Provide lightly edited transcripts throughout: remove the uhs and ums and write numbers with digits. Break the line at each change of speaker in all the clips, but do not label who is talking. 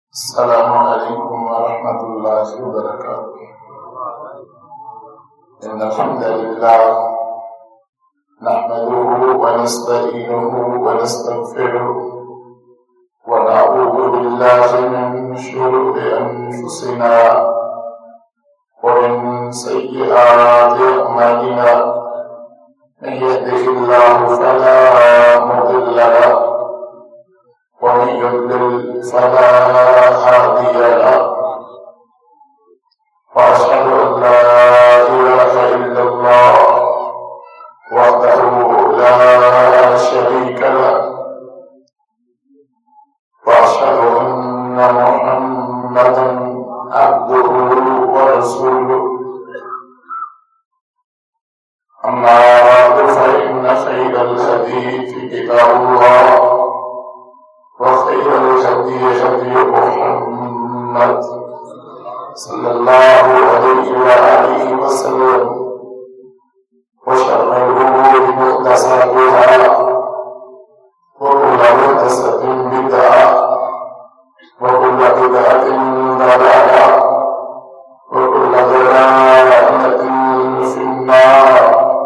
السلام علیکم ورحمۃ اللہ وبرکاتہ۔ ان الحمد للہ نحمده ونستعینه ونستغفره ونعوذ باللہ من شرور انفسنا ومن سیئات اعمالنا، من يهده الله فلا مضل له ومن يضلل فلا هادي له، وأشهد أن لا إله إلا الله وحده لا شريك له، وأشهد أن محمدا عبده ورسوله. أما بعد فإن خير الحديث كتاب الله، وخير الهدي هدي محمد صلى الله عليه وآله وسلم، وشر الأمور محدثاتها وكل محدثة بدعة وكل بدعة ضلالة وكل ضلالة في النار.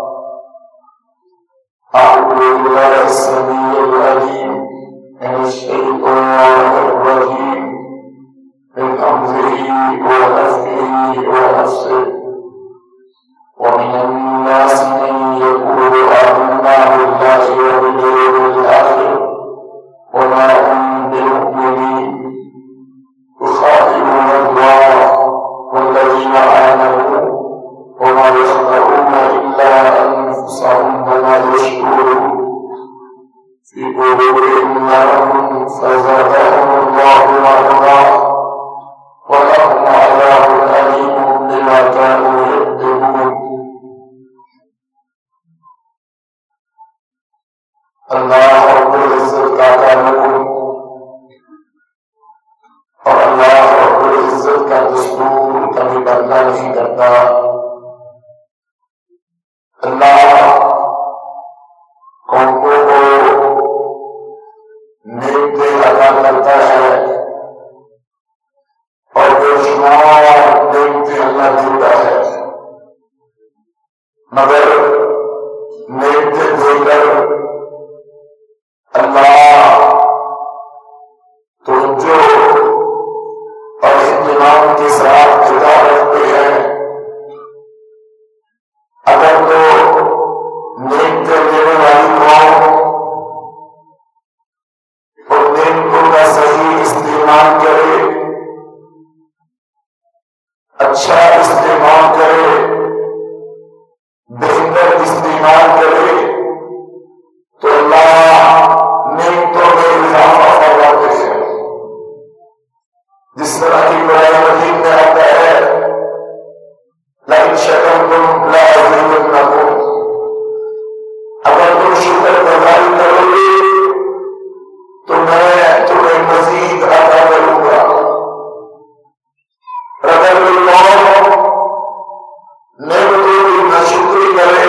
أعوذ بالله السميع العليم من الشيطان الرجيم، من همزه ونفخه ونفسه. ومن الناس من يقول آمنا بالله وباليوم الآخر وما هم بمؤمنين، يخادعون الله والذين آمنوا وما يخدعون إلا أنفسهم وما يشعرون. في قلوبهم مرض فزادهم الله مرضا ولهم عذاب أليم بما كانوا يكذبون. اللہ رب العزت کا قانون اور اللہ رب العزت کا دستور کبھی بدلا نہیں کرتا. اللہ قوموں کو نیک دل عطا کرتا ہے اور بے شمار نعمتیں اللہ دیتا ہے، مگر نعمتیں دے کر اللہ توجہ اور اہتمام کے ساتھ خطاب رکھتے ہیں. اگر تو نعمتیں دینے والی قوم اور نعمتوں کا صحیح استعمال کرے، اچھا استعمال کرے، بہتر استعمال کرے، تو اللہ نعمتوں میں اضافہ فرماتے ہیں. جس طرح کی قرآن مجید میں آتا ہے لَئِن شَكَرْتُمْ لَأَزِيدَنَّكُمْ، اگر تم شکر گزاری کرو گے تو میں تمہیں مزید عطا کروں گا. اگر کوئی قوم نعمتوں کی ناشکری کرے،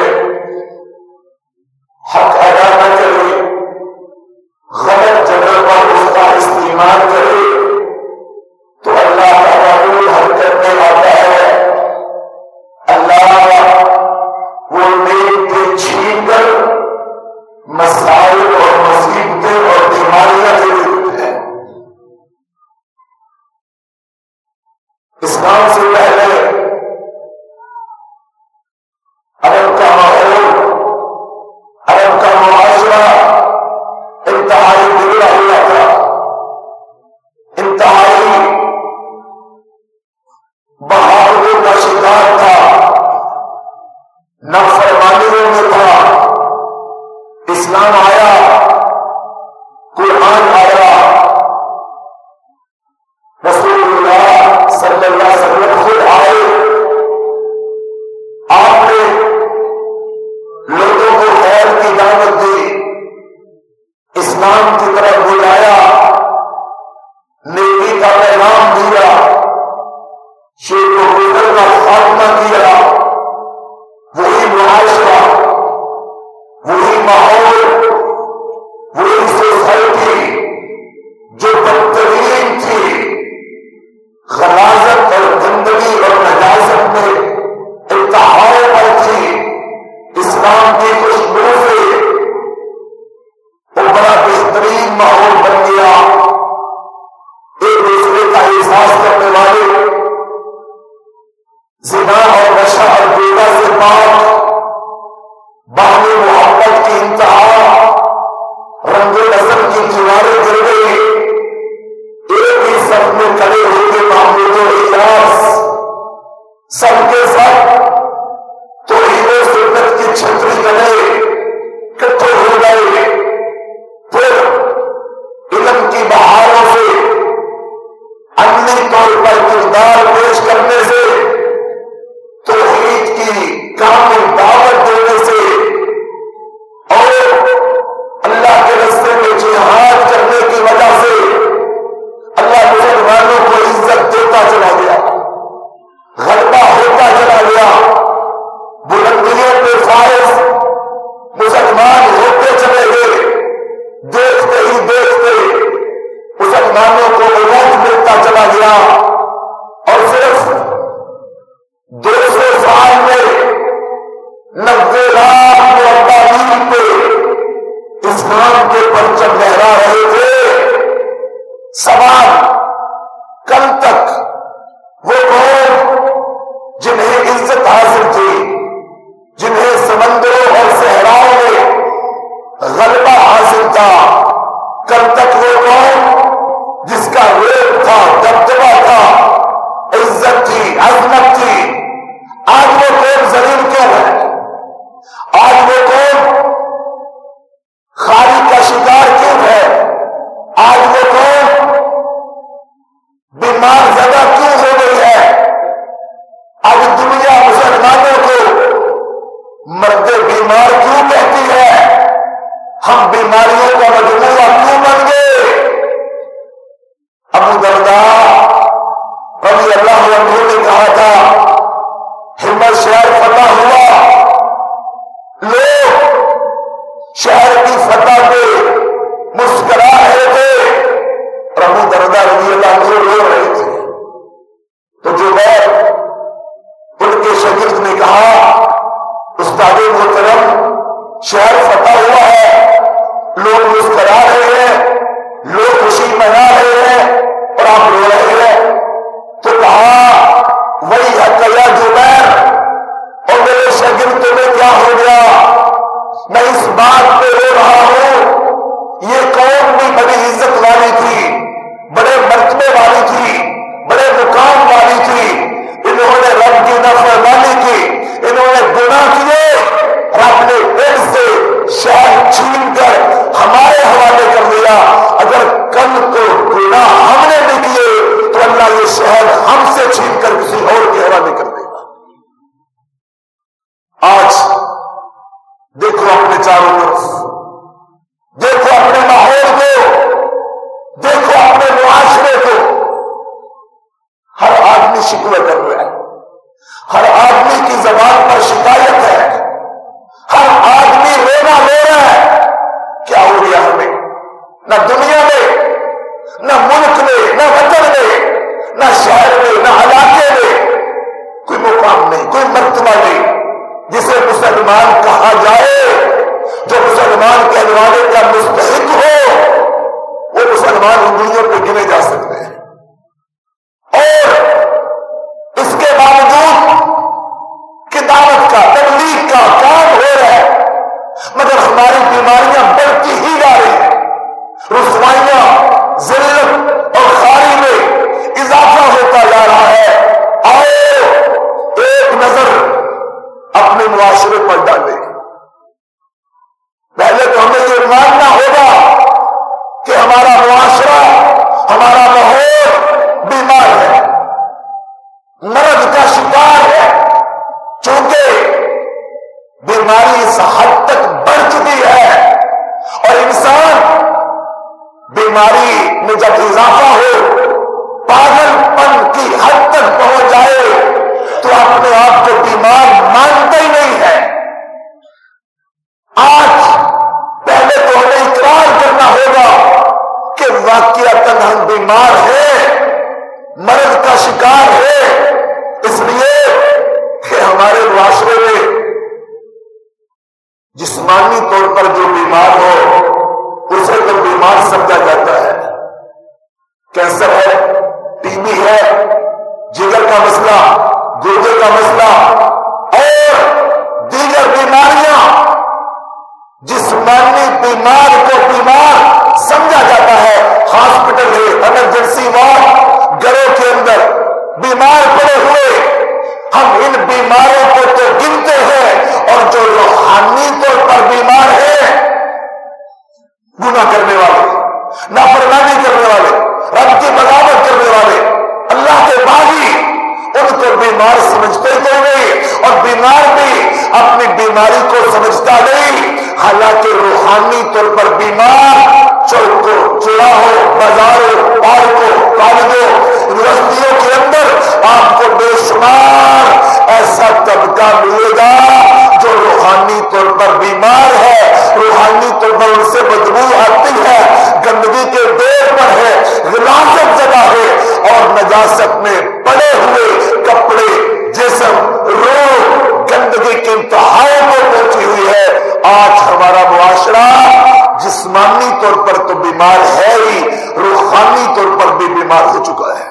حق ادا نہ کرے، غلط جگہ پر اس کا استعمال کرے، تو اللہ کا قانون حرکت میں آتا ہے. اللہ وہ نعمتیں چھین کر مسائل اور مصیبتیں اور بیماریاں دے دیتے ہیں. اسلام سے پہلے عرب کا ماحول، عرب کا معاشرہ انتہائی بگڑا ہوا تھا، انتہائی بغاوتوں کا شکار تھا، نافرمانیوں میں تھا. اسلام آیا، قرآن آیا، رسول اللہ صلی اللہ علیہ وسلم خود آئے. آپ نے لوگوں کو خیر کی دعوت دی، اسلام کی طرف بلایا، نیکی کا پیغام دیا، شرک و بدعت کا خاتمہ کیا. وہی معاشرہ، وہی ماحول طور پر کردار پیش کرنے سے، توحید کی کامل دعوت دینے سے اور اللہ کے راستے میں جہاد کرنے کی وجہ سے اللہ مسلمانوں کو عزت دیتا چلا گیا، غلبہ ہوتا چلا گیا، بلندیوں پہ فائز مسلمان ہوتے چلے گئے۔ دیکھتے ہی دیکھتے مسلمانوں کو عروج ملتا چلا گیا اور صرف 200 سال میں 90 لاکھ مربع میل پہ اسلام کے پرچم لہرا رہے تھے۔ سوال کل تک وہ قوم جنہیں عزت حاصل تھی، جنہیں سمندروں اور صحراؤں میں غلبہ حاصل تھا، کل تک وہ قوم جس کا ریپ تھا، دبدبہ تھا، عزت تھی، عظمت تھی، آج وہ قوم ذلیل کیوں ہے؟ آج وہ قوم خاری کا شکار کیوں ہے؟ آج وہ قوم بیمار زدہ کیوں ہو گئی ہے؟ آج دنیا مسلمانوں کو مرد بیمار کیوں کہتی ہے؟ ہم بیماریوں کا مجموعہ کیوں بن گئے؟ ابو درداء رضی اللہ عنہ نے کہا تھا ہمت شہر فتح ہوا، لوگ شہر کی فتح پہ مسکرا رہے تھے اور ابو درداء رضی اللہ عنہ رو رہے تھے۔ تو جبیر ان کے شاگرد نے کہا استاد محترم شہر فتح ہوا ہے، لوگ مسکرا رہے ہیں، لوگ خوشی منا رہے ہیں اور آپ رو رہے ہیں۔ تو کہا وہی حق یا جبیر، اور میرے شاگرد تمہیں کیا ہو گیا؟ میں اس بات پہ رو رہا ہوں یہ قوم بھی بڑی عزت والی تھی، بڑے مرتبے والی تھی، بڑے مقام والی تھی، انہوں نے رب کی نافرمانی کی، انہوں نے گناہ کیے، رب نے پھر سے شہر چھین کر ہمارے حوالے کر دیا۔ اگر کل کو گناہ ہم نے بھی کیے تو اللہ یہ شہر ہم سے چھین کر کسی اور کے حوالے کر دے گا۔ آج دیکھو اپنے چاروں طرف، دیکھو اپنے ماحول کو، دیکھو اپنے معاشرے کو، ہر آدمی شکوہ کر رہا ہے، ہر آدمی کی زبان پر شکایت ہے، ہر آدمی رونا لے رہا ہے۔ کیا ہو گیا ہمیں؟ نہ دنیا میں، نہ ملک میں، نہ وطن میں، نہ شہر میں، نہ علاقے میں کوئی مقام نہیں، کوئی مرتبہ نہیں جسے مسلمان کہا جائے۔ جو مسلمان کہلوانے کا مستحق ہو وہ مسلمان انگلیوں پہ گنے جا سکتے ہیں، اور اس کے باوجود کتابت کا، تبلیغ کا کام ہو رہا ہے، مگر ہماری بیماریاں بڑھتی ہی جا رہی ہیں، رسوائیاں، ذلت اور خواری میں اضافہ ہوتا جا رہا ہے۔ آؤ ایک نظر اپنے معاشرے پر ڈالیں۔ پہلے تو ہمیں یہ ماننا ہوگا کہ ہمارا معاشرہ، ہمارا ماحول بیمار ہے، مرض کا شکار ہے، چونکہ بیماری اس حد تک بڑھ چکی ہے، اور انسان بیماری میں جب اضافہ ہو، پاگل پن کی حد تک پہنچ جائے تو اپنے آپ کو بیمار مانتا ہی نہیں ہے۔ آج پہلے تو ہمیں اقرار کرنا ہوگا کہ واقعتاً ہم بیمار ہیں، مرض کا شکار ہے، اس لیے کہ ہمارے معاشرے میں جسمانی طور پر جو بیمار ہو اسے تو بیمار سمجھا جاتا ہے۔ کینسر ہے، ٹی بی ہے، جگر کا مسئلہ، گردے کا مسئلہ اور دیگر بیماریاں، جسمانی بیمار کو بیمار سمجھا جاتا ہے۔ ہاسپٹل ہے، ایمرجنسی وارڈ، گھروں کے اندر بیمار پڑے ہوئے، ہم ان بیماروں کو تو گنتے ہیں، اور جو روحانی طور پر بیمار ہیں، گناہ کرنے والے، نافرمانی کرنے والے، رب کی بغاوت کرنے والے، کو بیمار سمجھتے تو نہیں، اور بیمار بھی اپنی بیماری کو سمجھتا نہیں، حالانکہ روحانی طور پر بیمار چوکوں، چوراہوں، بازاروں، پارکوں، کالجوں، یونیورسٹیوں کے اندر آپ کو بے شمار ایسا طبقہ ملے گا جو روحانی طور پر بیمار ہے، روحانی طور پر ان سے بدبو آتی ہے، گندگی کے دیر پر ہے، غلاظت زدہ ہے، اور نجاست میں پڑے ہوئے کپڑے، جسم، روح گندگی کی انتہاؤں کو پہنچی ہوئی ہے۔ آج ہمارا معاشرہ جسمانی طور پر تو بیمار ہے ہی، روحانی طور پر بھی بیمار ہو چکا ہے۔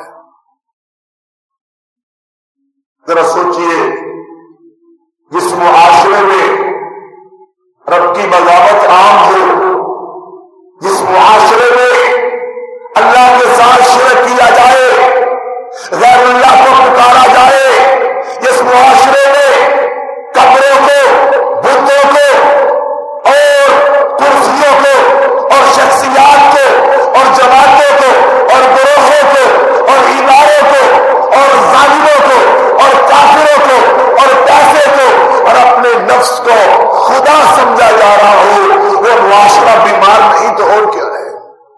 ذرا سوچئے، جس معاشرے میں رب کی بغاوت عام ہو، جس معاشرے میں اللہ کے ساتھ شرک کیا جائے، غیر اللہ کو پکارا جائے، جس معاشرے میں قبروں کو، بتوں کو اور کرسیوں کو اور شخصیات کو اور جماعتوں کو اور گروہوں کو اور اداروں کو اور ظالموں کو اور کافروں کو اور پیسے کو اور اپنے نفس کو خدا سمجھا جا رہا ہو، وہ معاشرہ بیمار نہیں تو اور کیا ہے؟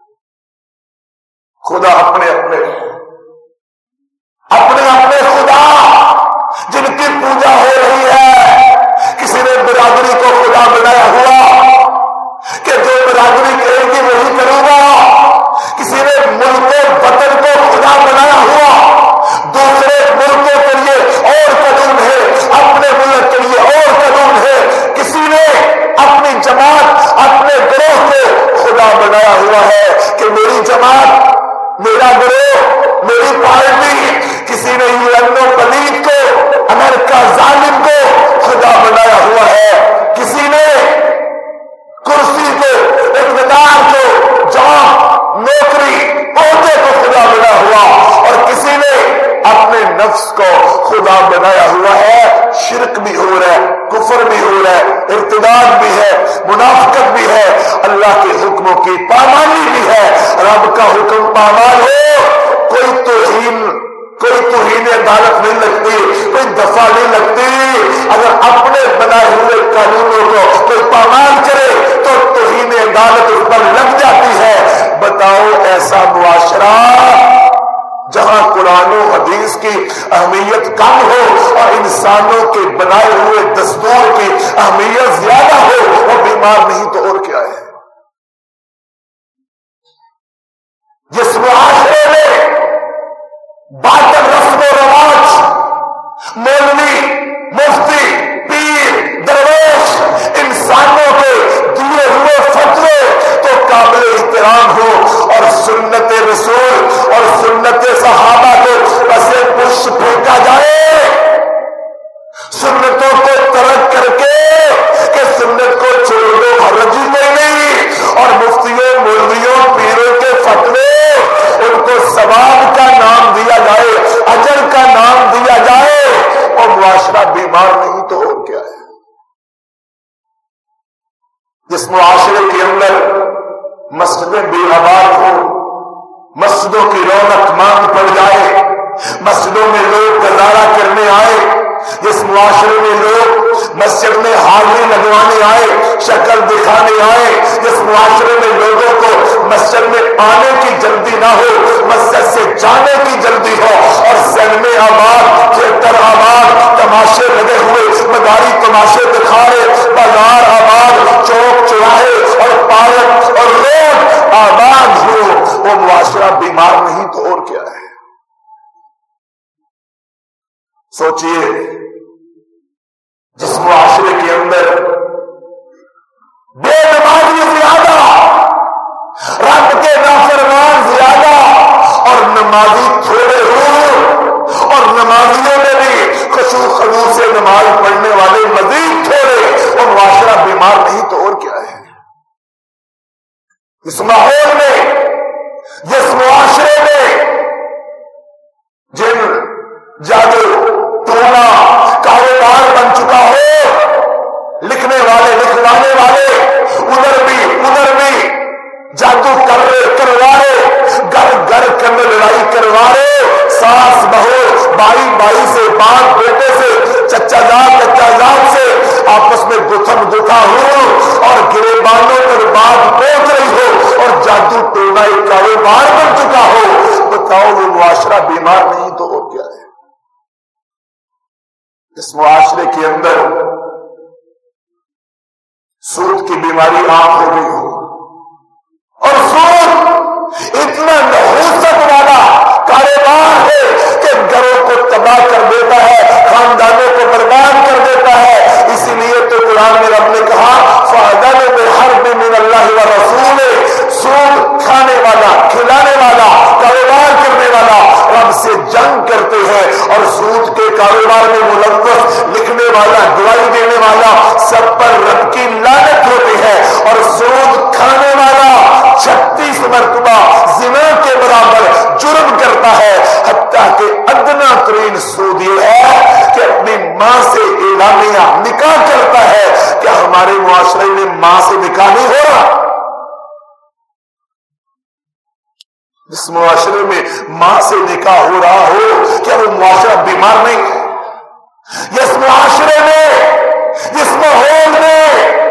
خدا اپنے خدا جن کی پوجا ہو رہی ہے، کسی نے برادری کو خدا بنایا ہوا کہ جو برادری کہے گی وہی کروں گا، کسی نے ملک وطن کو خدا بنایا ہوا، دوسرے ملکوں کے لیے اور قانون ہے، اپنے ملک کے لیے اور قانون ہے، کسی نے اپنی جماعت، اپنے گروہ کو خدا بنایا ہوا ہے کہ میری جماعت، میرا گروہ، میری پارٹی، کسی نے یونو پلیت کو، امریکہ ظالم کو خدا بنایا ہوا ہے، کسی نے کرسی کو، اقتدار کو، جاب، نوکری، عہدے کو خدا بنا ہوا، اور کسی نے اپنے نفس کو خدا بنایا ہوا ہے۔ شرک بھی ہو رہا ہے، کفر بھی ہو رہا ہے، ارتداد بھی ہے، منافقت بھی ہے، اللہ کے حکموں کی پامالی بھی ہے۔ رب کا حکم پامال ہو، کوئی توہین عدالت نہیں لگتی، کوئی دفعہ نہیں لگتی۔ اگر اپنے بنائے ہوئے قانونوں کو کوئی پامال کرے تو توہین عدالت اس پر لگ جاتی ہے۔ بتاؤ ایسا معاشرہ جہاں قرآن و حدیث کی اہمیت کم ہو اور انسانوں کے بنائے ہوئے دستور کی اہمیت زیادہ ہو، وہ بیمار نہیں تو اور کیا ہے؟ جس معاشرے میں باطل رسم و رواج، مولوی، مفتی، پیر، درویش انسانوں کے دیے ہوئے فتوے تو قابل احترام ہو، اور سنت رسول اور سنت صحابہ کو بسے پش پھینکا جائے، سنتوں کو ترک کر کے کہ سنت کو چھوڑ دو، حرج میں نہیں، اور مفتیوں، مولویوں، پیروں کے فتوے ان کو ثواب کا نام دیا جائے، اجر کا نام دیا جائے، اور معاشرہ بیمار نہیں تو اور کیا ہے؟ جس معاشرے کے اندر مسجدیں بے آباد ہوں، مسجدوں کی رونق ماند پڑ جائے، مسجدوں میں لوگ گزارا کرنے آئے، جس معاشرے میں لوگ مسجد میں حاضری لگوانے آئے، شکل دکھانے آئے، جس معاشرے میں لوگوں کو مسجد میں آنے کی جلدی نہ ہو، مسجد سے جانے کی جلدی ہو، اور سینمے آباد، تھیٹر آباد، تماشے لگے ہوئے، مداری تماشے دکھا رہے، بازار آباد، چوک چوراہے اور پارک اور روڈ آباد ہو، وہ معاشرہ بیمار نہیں تو اور کیا ہے؟ سوچئے، جس معاشرے کے اندر بے نمازی زیادہ، رب کے نافرمان زیادہ، اور نمازی تھوڑے ہوں، اور نمازیوں میں بھی خشوع خضوع سے نماز پڑھنے والے مزید تھوڑے، وہ معاشرہ بیمار نہیں تو اور کیا ہے؟ اس ماحول میں، جس معاشرے میں جن جادو ٹونا کاروبار بن چکا ہو، لکھنے والے، لکھوانے والے ادھر بھی جادو کروا رہے، گھر کے اندر لڑائی کروا رہے، ساس بہو، بھائی بھائی سے، باپ بیٹے سے، چچا زاد سے آپس میں گتھم گتھا ہو اور گریبانوں پر بات پہنچ رہی ہو اور جادو ٹونا ایک کاروبار بن چکا ہو، بتاؤ وہ معاشرہ بیمار نہیں تو اور کیا ہے؟ اس معاشرے کے اندر سود کی بیماری عام ہو گئی ہو، اور سود اتنا نحوست والا کاروبار ہے کہ گھروں کو تباہ کر دیتا ہے، خاندانوں کو برباد کر دیتا ہے۔ اسی لیے تو قرآن میں رب نے کہا فَأَذَنَ بِحَرْبٍ مِّنَ اللَّهِ وَرَسُولِهِ، سود کھانے والا، کھلانے والا، کاروبار کرنے والا رب سے جنگ کرتے ہیں، اور سود کے کاروبار میں ملوث لکھنے والا، گواہی دینے والا، سب پر رب کی لعنت ہوتی ہے۔ اور سود کھانے والا 36 مرتبہ زنا کے برابر جرم کرتا ہے، حتیٰ کہ ادنا ترین سود یہ ہے کہ اپنی ماں سے اعلانیہ نکاح کرتا ہے۔ کیا ہمارے معاشرے میں ماں سے نکاح نہیں ہو رہا؟ جس معاشرے میں ماں سے نکاح ہو رہا ہو، کیا وہ معاشرہ بیمار نہیں ہے؟ جس معاشرے میں، جس ماحول میں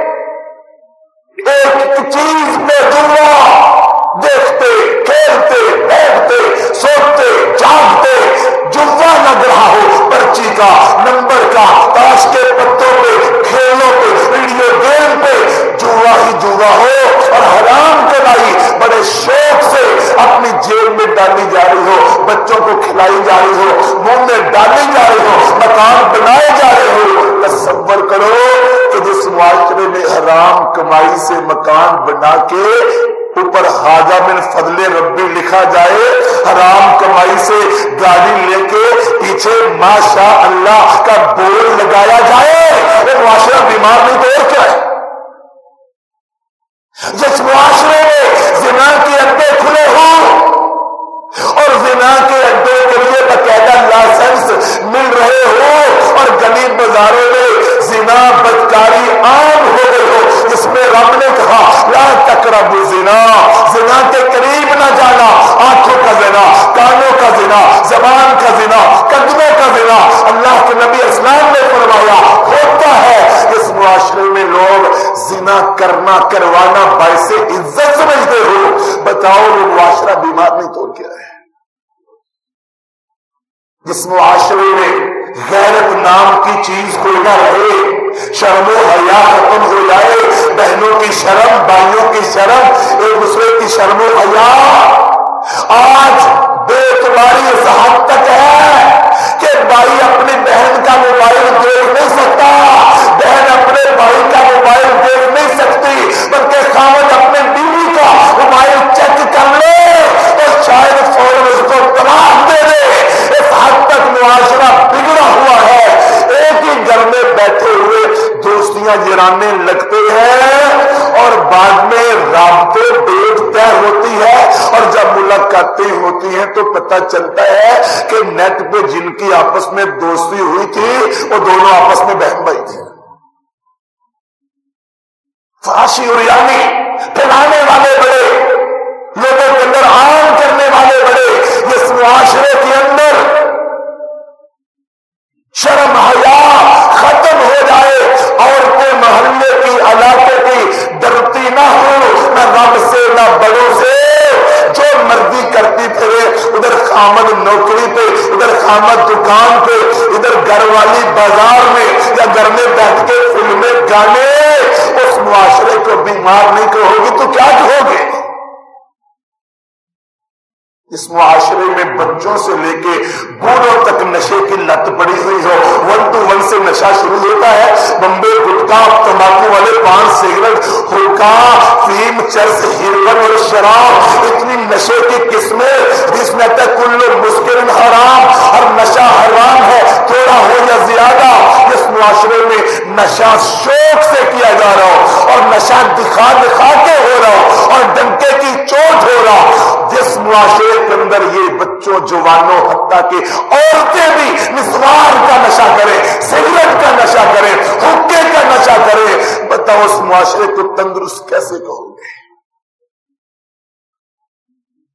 ایک چیز پہ دنیا دیکھتے، کھیلتے، بیٹھتے، سوتے، جاگتے جوا لگ رہا ہو، پرچی کا، نمبر کا، تاش کے پتوں پہ، کھیلوں پہ، ویڈیو گیم پہ جوا ہی جوا ہو، اور حرام کمائی بڑے شوق سے اپنی جیب میں ڈالی جا رہی ہو، بچوں کو کھلائی جا رہی ہو، منہ میں ڈالی جا رہی ہو، مکان بنائے جا رہے ہو۔ تصور کرو کہ جس معاشرے میں حرام کمائی سے مکان بنا کے اوپر حاجہ من فضل ربی لکھا جائے، حرام کمائی سے گاڑی لے کے پیچھے ماشاء اللہ کا بورڈ لگایا جائے، وہ معاشرہ بیمار نہیں تو اور کیا ہے؟ جس معاشرے میں زنا کے اڈے کھلے ہوں اور زنا کے اڈے کے لیے باقاعدہ لائسنس مل رہے ہو، اور گلی بازاروں میں زنا بدکاری عام ہو گئی ہو، جس میں رب نے کہا لا تقربوا الزنا، زنا کے قریب نہ جانا، آنکھوں کا زنا، کانوں کا زنا، زبان کا زنا، قدموں کا زنا، اللہ کے نبی اسلام نے فرمایا ہوتا ہے۔ اس معاشرے میں لوگ زنا کروانا باعث عزت سمجھتے ہو، بتاؤ وہ معاشرہ بیمار نہیں تو کیا ہے؟ جس معاشرے میں غیرت نام کی چیز کوئی نہ رہے، شرم و حیا ختم ہو جائے، بہنوں کی شرم، بھائیوں کی شرم، ایک دوسرے کی شرم و حیا آج بے اعتباری اس حد تک ہے کہ بھائی اپنی بہن کا موبائل دیکھ نہیں سکتا، بہن اپنے بھائی کا موبائل دیکھ نہیں سکتی، بلکہ خاوند اپنے بیوی کا موبائل چیک کر لے تو شاید فوراً اس کو طلاق دے دے۔ اس حد تک معاشرہ بگڑا ہوا ہے۔ ایک ہی گھر میں بیٹھے ہوئے دوستیاں جرانے لگتے ہیں، اور بعد میں رابطے ڈیٹ طے ہوتی ہے، اور جب ملاقاتیں ہوتی ہیں تو پتہ چلتا ہے کہ نیٹ پہ جن کی آپس میں دوستی ہوئی تھی وہ دونوں آپس میں بہن بھائی تھے۔ فحاشی اور یعنی پھیلانے والے بڑے، لوگوں کے اندر عام کرنے والے بڑے، جس معاشرے کے اندر شرم حیا ختم ہو جائے، عورتیں محلے کی، علاقے کی ڈرتی نہ ہو، نہ رب سے نہ بڑوں سے، جو مرضی کرتی پھرے، ادھر خامد نوکری پہ، ادھر خامد دکان پہ، ادھر گھر والی بازار میں، یا گھر میں بیٹھ کے فلمیں گانے، اس معاشرے کو بیمار نہیں کہو گی تو کیا کہو گے؟ اس معاشرے میں بچوں سے لے کے بوڑھوں تک نشے کی لت پڑی ہوئی ہو، 1 to 1 سے نشہ شروع ہوتا ہے، بمبے، گٹکا، تمباکو والے پان، سگریٹ، ہوکا، فیم، چرس، ہیروئن اور شراب، اتنی نشے کی قسمیں جس میں تک کل مسکر حرام، ہر نشہ حرام ہے، تھوڑا ہو یا زیادہ۔ اس معاشرے میں نشہ شوق سے کیا جا رہا ہو، اور نشہ دکھا دکھا کے ہو رہا ہو، اور ڈنکے کی چوٹ ہو رہا۔ جس معاشرے کے اندر یہ بچوں، جوانوں، حتیٰ کہ عورتیں بھی مسوار کا نشہ کریں، سگریٹ کا نشہ کریں، حقے کا نشہ کریں، بتاؤ اس معاشرے کو تندرست کیسے کہو گے؟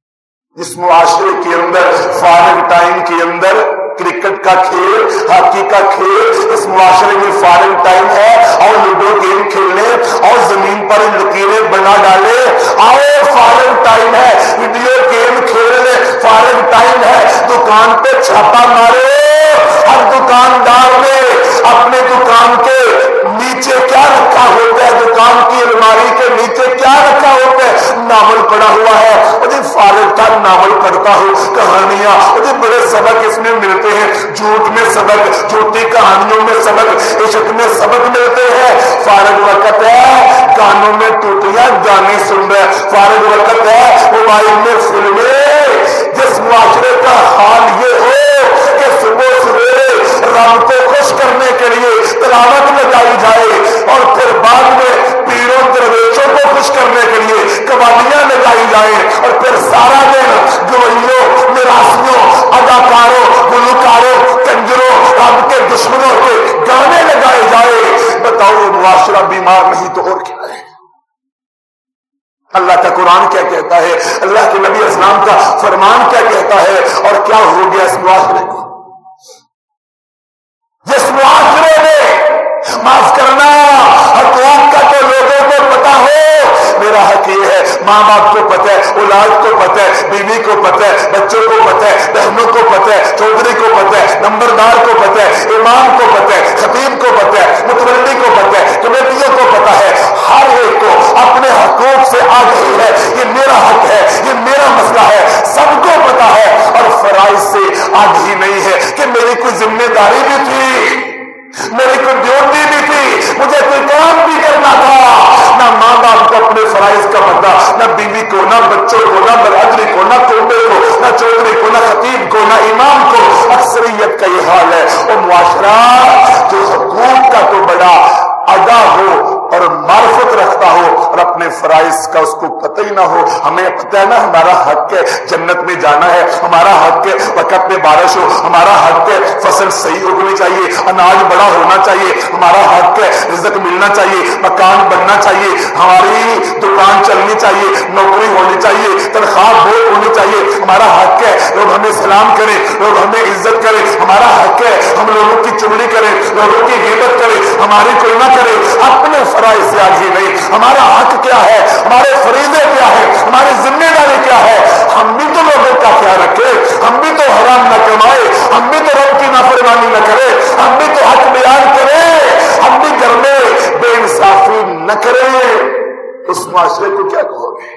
جس معاشرے کے اندر فارغ ٹائم کے اندر کرکٹ کا کھیل، ہاکی کا کھیل، اس معاشرے میں فارغ ٹائم ہے اور لوڈو گیم کھیلنے اور زمین پر لکیریں بنا ڈالے، آؤ فارغ ٹائم ہے ویڈیو گیم کھیلنے، فارغ ٹائم ہے دکان پہ چھاپا مارے، ہر دکاندار نے اپنے دکان کے نیچے کیا رکھا ہوتا ہے، دکان کی الماری کے نیچے کیا رکھا ہوتا ہے، ناول پڑا ہوا ہے، مجھے فارغ تھا ناول پڑھتا ہوں، کہانیاں، مجھے بڑے سبق اس میں ملتے ہیں، جھوٹ میں سبق، جھوٹی کہانیوں میں سبق، عشق میں سبق ملتے ہیں، فارغ وقت ہے گانوں میں ٹوٹیاں گانے سن رہے، فارغ وقت ہے موبائل میں فلمیں، جس معاشرے کا حال یہ ہو کہ صبح سویرے رب کو خوش کرنے کے لیے تلاوت لگائی جائے اور پھر بعد میں پیروں درویشوں کو خوش کرنے کے لیے قوالیاں لگائی جائیں اور پھر سارا دن گوئیوں، مراسیوں، اداکاروں، گلوکاروں، کنجروں، رب کے دشمنوں کے گانے لگائے جائے، بتاؤ یہ معاشرہ بیمار نہیں تو اور کیا ہے؟ اللہ کا قرآن کیا کہتا ہے، اللہ کے نبی اسلام کا فرمان کیا کہتا ہے، اور کیا ہو گیا اس معاشرے کو؟ جس معاشرے میں معاف کرنا حقوق کا تو لوگوں کو پتا ہو، میرا حق یہ ہے، ماں باپ کو پتہ ہے، اولاد کو پتہ ہے، بیوی کو پتہ ہے، بچوں کو پتہ ہے، بہنوں کو پتہ ہے، چودھری کو پتہ ہے، نمبردار کو پتہ ہے، امام کو پتہ ہے، خطیب کو پتہ ہے، متولی کو پتہ ہے، کمیٹیوں کو پتہ ہے، ہر ایک کو اپنے حقوق سے آگاہی ہے، یہ میرا حق ہے، یہ میرا مسئلہ ہے، سب کو پتا ہے، اور فرائض سے آگاہی نہیں ہے کہ میری کوئی ذمہ داری بھی تھی، میری کوئی ڈیوٹی بھی تھی، مجھے کوئی کام بھی کرنا تھا، نہ ماں باپ کو اپنے فرائض کا پتہ، نہ بیوی کو، نہ بچوں کو، نہ برادری کو، نہ کنبے کو، نہ چودھری کو، نہ خطیب کو، نہ امام کو، اکثریت کا یہ حال ہے۔ اور معاشرہ جو حقوق کا تو بڑا آگاہ ہو اور معرفت رکھتا ہو اور اپنے فرائض کا اس کو پتہ ہی نہ ہو، ہمیں پتہ ہے نا ہمارا حق ہے جنت میں جانا ہے، ہمارا حق ہے وقت میں بارش ہو، ہمارا حق ہے فصل صحیح اگنی چاہیے، اناج بڑا ہونا چاہیے، ہمارا حق ہے رزق ملنا چاہیے، مکان بننا چاہیے، ہماری دکان چلنی چاہیے، نوکری ہونی چاہیے، تنخواہ بہت ہونی چاہیے، ہمارا حق ہے لوگ ہمیں سلام کریں، لوگ ہمیں عزت کریں، ہمارا حق ہے ہم لوگوں کی چگلی کریں، لوگوں کی غیبت کریں، ہماری کوئی نہ کرے، اپنے فرائض سے آگے نہیں، ہمارا حق کیا ہے، ہمارے فریضے کیا ہے، ہماری ذمہ داری کیا ہے، ہم بھی تو لوگوں کا خیال رکھیں، ہم بھی تو حرام نہ کمائے، ہم بھی تو رب کی نافرمانی نہ کرے، ہم بھی تو حق بیان کریں، ہم بھی گھر میں بے انصافی نہ کریں، اس معاشرے کو کیا کہو گے؟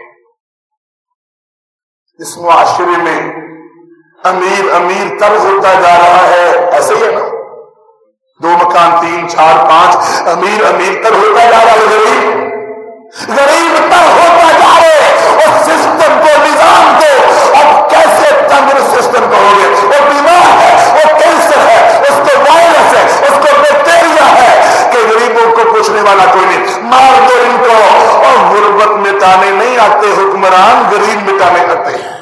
اس معاشرے میں امیر امیر تر ہوتا جا رہا ہے، ایسے ہی ہے نا، 2 مکان 3 4 5، امیر امیر تر ہوتا جا رہا ہے، غریب تر ہوتا جا رہے، اور سسٹم کو، نظام کو اب کیسے تندرست سسٹم کہو گے؟ وہ بیمار ہے، وہ کینسر ہے، اس کو وائرس ہے، اس کو بیکٹیریا ہے کہ غریبوں کو پوچھنے والا کوئی نہیں، مار دو ان کو، اور غربت مٹانے نہیں آتے حکمران، غریب مٹانے آتے ہیں۔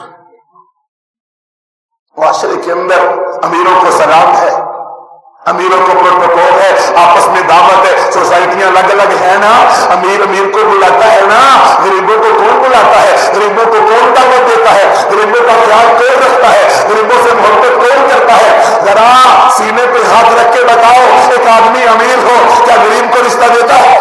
معاشرے کے اندر امیروں کو سلام ہے، امیروں کو پروٹوکول ہے، آپس میں دعوت ہے، سوسائٹیاں الگ الگ ہیں نا، امیر امیر کو بلاتا ہے نا، غریبوں کو کون بلاتا ہے، غریبوں کو کون دعوت دیتا ہے، غریبوں کا خیال کون رکھتا ہے، غریبوں سے محبت کون کرتا ہے؟ ذرا سینے پہ ہاتھ رکھ کے بتاؤ، ایک آدمی امیر ہو کیا غریب کو رشتہ دیتا ہے؟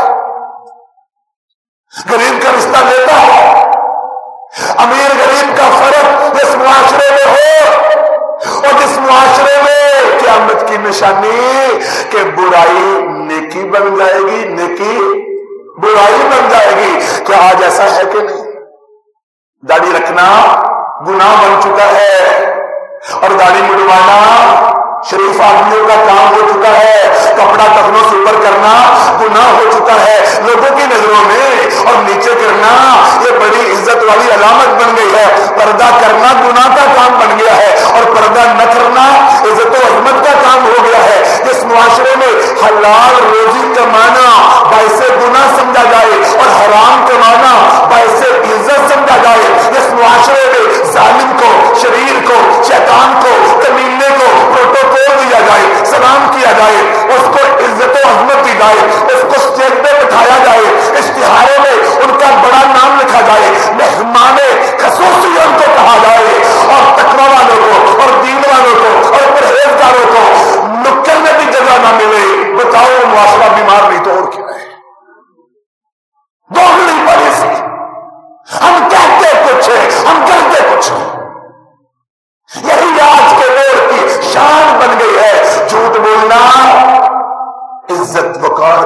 غریب کا رشتہ دیتا ہے؟ امیر غریب کا فرق جس معاشرے میں ہو، اور جس معاشرے میں قیامت کی نشانی کہ برائی نیکی بن جائے گی، نیکی برائی بن جائے گی، کیا آج ایسا ہے کہ نہیں؟ داڑھی رکھنا گناہ بن چکا ہے، اور داڑھی مڈوانا شریف آدمیوں کا کام ہو چکا ہے، کپڑا ٹخنوں سے اوپر کرنا گناہ ہو چکا ہے لوگوں کی نظروں میں، اور نیچے کرنا یہ بڑی عزت والی علامت بن گئی ہے، پردہ کرنا گناہ کا کام بن گیا ہے، اور پردہ نہ کرنا عزت و عظمت کا کام ہو گیا ہے۔ جس معاشرے میں حلال روزی کمانا باعث گناہ سمجھا جائے اور حرام کمانا باعث عزت سمجھا جائے، جس معاشرے میں ظالم کو، شریر کو، شیطان کو، کمینے کو پروٹوکول دیا جائے، سلام کیا جائے، اس کو عزت و عظمت دی جائے، اس کو اسٹیج پہ بٹھایا جائے، اشتہاروں میں ان کا بڑا نام لکھا جائے، مہمان خصوصی ان کو کہا جائے،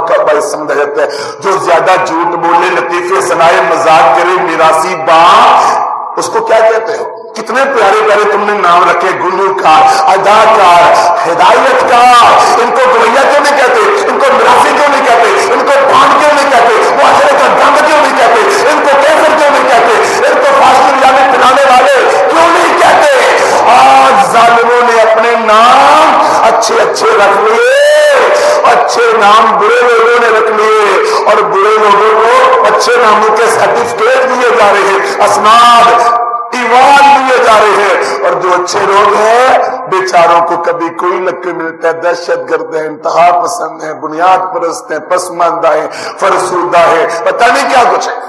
کا باعث سمجھا جاتا ہے. جو زیادہ جھوٹ بولے، لطیفے سنائے، مذاق کرے، میراثی باپ، اس کو کیا کہتے ہو؟ کتنے پیارے پیارے تم نے نام رکھے، گلوکار، اداکار، ہدایت کار. ان کو گویا کیوں نہیں کہتے؟ ان کو میراثی کیوں نہیں کہتے؟ ان کو بانڈ کیوں نہیں کہتے؟ معاشرے کا گند کیوں نہیں کہتے؟ ان کو کیفر کیوں نہیں کہتے؟ ان کو فاسد یعنی پلانے والے کیوں نہیں کہتے؟ آج ظالموں نے اپنے نام اچھے اچھے رکھ لیے، اچھے نام برے لوگوں نے رکھ لیے، اور برے لوگوں کو اچھے ناموں کے سرٹیفکیٹ دیے جا رہے ہیں، اسناد ایوان دیے جا رہے ہیں. اور جو اچھے لوگ ہیں بیچاروں کو کبھی کوئی لقب ملتا ہے، دہشت گرد ہے، انتہا پسند ہے، بنیاد پرست ہے، پسماندہ ہے، فرسودہ ہے، پتہ نہیں کیا کچھ ہے.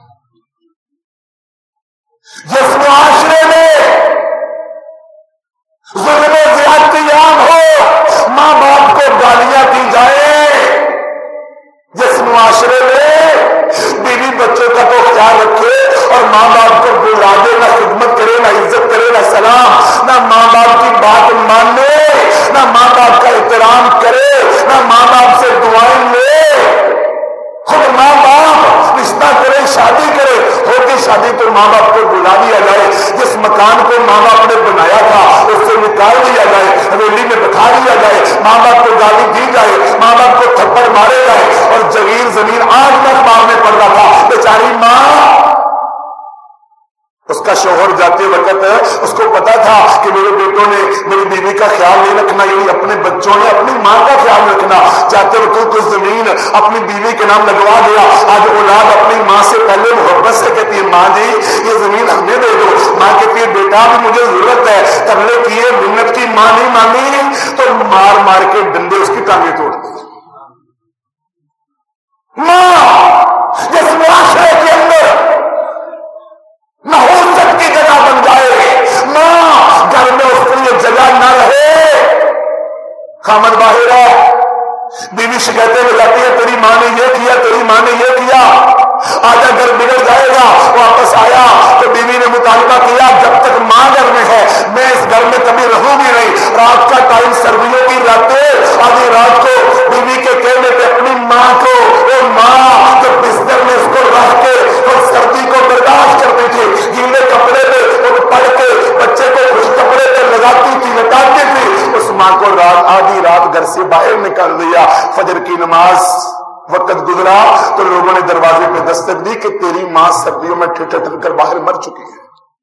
جس معاشرے میں ظلم و زیادتی عام ہو، ماں باپ کو گالیاں دی جائیں، جس معاشرے میں بیوی بچوں کا تو خیال رکھے اور ماں باپ کو بلا دے، نہ خدمت کرے، نہ عزت کرے، نہ سلام، نہ ماں باپ کی بات مانے، نہ ماں باپ کا احترام کرے، نہ ماں باپ سے دعائیں لے. خود ماں باپ رشتہ کرے، شادی کرے، ہوتی شادی تو ماں باپ کو بلا دیا جائے، جس مکان کو ماں باپ نے بنایا تھا اس سے نکال دیا جائے، حویلی میں بٹھا دیا جائے، ماں باپ کو گالی دی جائے، ماں باپ کو تھپڑ مارے جائے. اور جگیر زمین آج تک مارنے پڑ رہا تھا، بیچاری ماں، اس کا شوہر جاتے وقت اس کو پتا تھا کہ میرے بیٹوں نے میری بیوی کا خیال نہیں رکھنا، یعنی اپنے بچوں نے اپنی ماں کا خیال رکھنا. جاتے وقت کچھ زمین اپنی بیوی کے نام لگوا دیا. آج اولاد اپنی ماں سے پہلے محبت سے کہتی ہے ماں جی یہ زمین ہمیں دے دو. ماں کہتی ہے بیٹا بھی مجھے ضرورت ہے، ترلے کیے، منت کی، ماں نہیں مانی تو مار مار کے ڈنڈے اس کی ٹانگیں توڑ دی. ماں جس معاشرے کے اندر نحوست کی جگہ بن جائے، ماں گھر میں اس کے لیے جگہ نہ رہے، خامد باہر ہے، بیوی شکایتیں لگاتی ہے تیری ماں نے یہ کیا، تیری ماں نے یہ کیا. آجا گھر بگڑ جائے گا. واپس آیا تو بیوی نے مطالبہ کیا جب تک ماں گھر میں ہے میں اس گھر میں کبھی رہوں گی نہیں. رات کا ٹائم، سردیوں کی راتیں، آدھی رات کو بیوی کے کہنے پہ اپنی ماں کو، وہ ماں جو بستر میں اس کو رکھ کے اور سردی کو برداشت کرتی تھی، گیلے کپڑے پہ اور پڑھ کے بچے کو خوش کپڑے پہ لگاتی تھی، لٹاتی تھی، اس ماں کو رات آدھی رات گھر سے باہر نکال دیا. فجر کی نماز وقت گزرا تو لوگوں نے دروازے پہ دستک دی کہ تیری ماں سردیوں میں ٹھٹر کر باہر مر چکی ہے.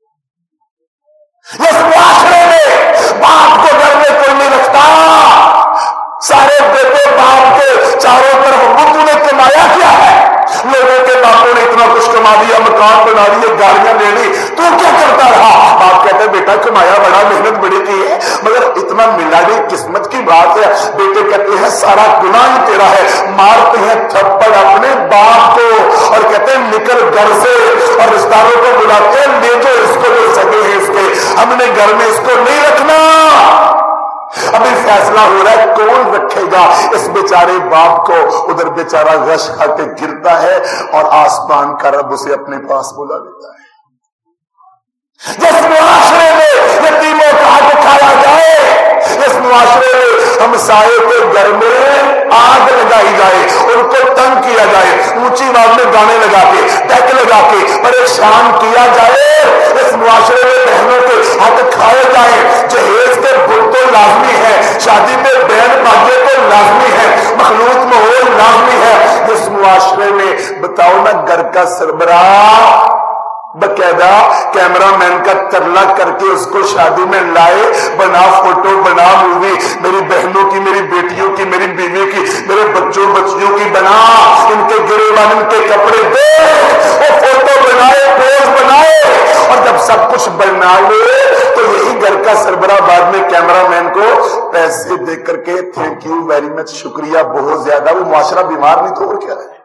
اس معاشرے میں باپ کو گھر میں کوئی نہیں رکھتا، سارے بیٹے باپ کے چاروں طرف وہ تو نے کمایا کیا ہے؟ لوگوں کے باپوں نے اتنا کچھ کما دیا، مکان بنا لیے، گاڑیاں لے لی، تو کیا کرتا رہا؟ باپ کہتا ہے بیٹا کمایا بڑا، محنت بڑی کی ہے، مگر اتنا ملا نہیں، قسمت کی بات ہے. بیٹے کہتے ہیں سارا گناہ ہی تیرا ہے، مارتے ہیں تھپڑ اپنے باپ کو اور کہتے ہیں نکل گھر سے، اور رشتہ داروں کو بلاتے ہیں لے جو اس کو جو سگے ہیں اس کے، ہم نے گھر میں اس کو نہیں رکھنا. ابھی فیصلہ ہو رہا ہے کون رکھے گا اس بیچارے باپ کو. ادھر بیچارہ غش کھا کے گرتا ہے اور آسمان کا رب اسے اپنے پاس بلا لیتا ہے. جس معاشرے میں یتیموں کا حق اٹھایا جائے، اس معاشرے میں ہمسائے کے گھر میں آگ لگائی جائے، ان کو تنگ کیا جائے، اونچی آواز میں گانے لگا کے، ڈیک لگا کے پریشان کیا جائے، اس معاشرے میں بہنوں کے حق کھائے جائیں، جہیز کے بل تو لازمی ہے، شادی پہ بینڈ باجے تو لازمی ہے، مخلوط ماحول لازمی ہے. جس معاشرے میں بتاؤ نا گھر کا سربراہ باقاعدہ کیمرہ مین کا ترلا کر کے اس کو شادی میں لائے، بنا فوٹو، بنا مووی، میری بہنوں کی، میری بیٹیوں کی، میری بیوی کی، میرے بچوں بچیوں کی بنا، ان کے گریبان، ان کے کپڑے دے، وہ فوٹو بنائے، پوز بنائے، اور جب سب کچھ بنا لے تو یہی گھر کا سربراہ بعد میں کیمرہ مین کو پیسے دے کر کے تھینک یو ویری مچ، شکریہ بہت زیادہ. وہ معاشرہ بیمار نہیں تو اور کیا ہے؟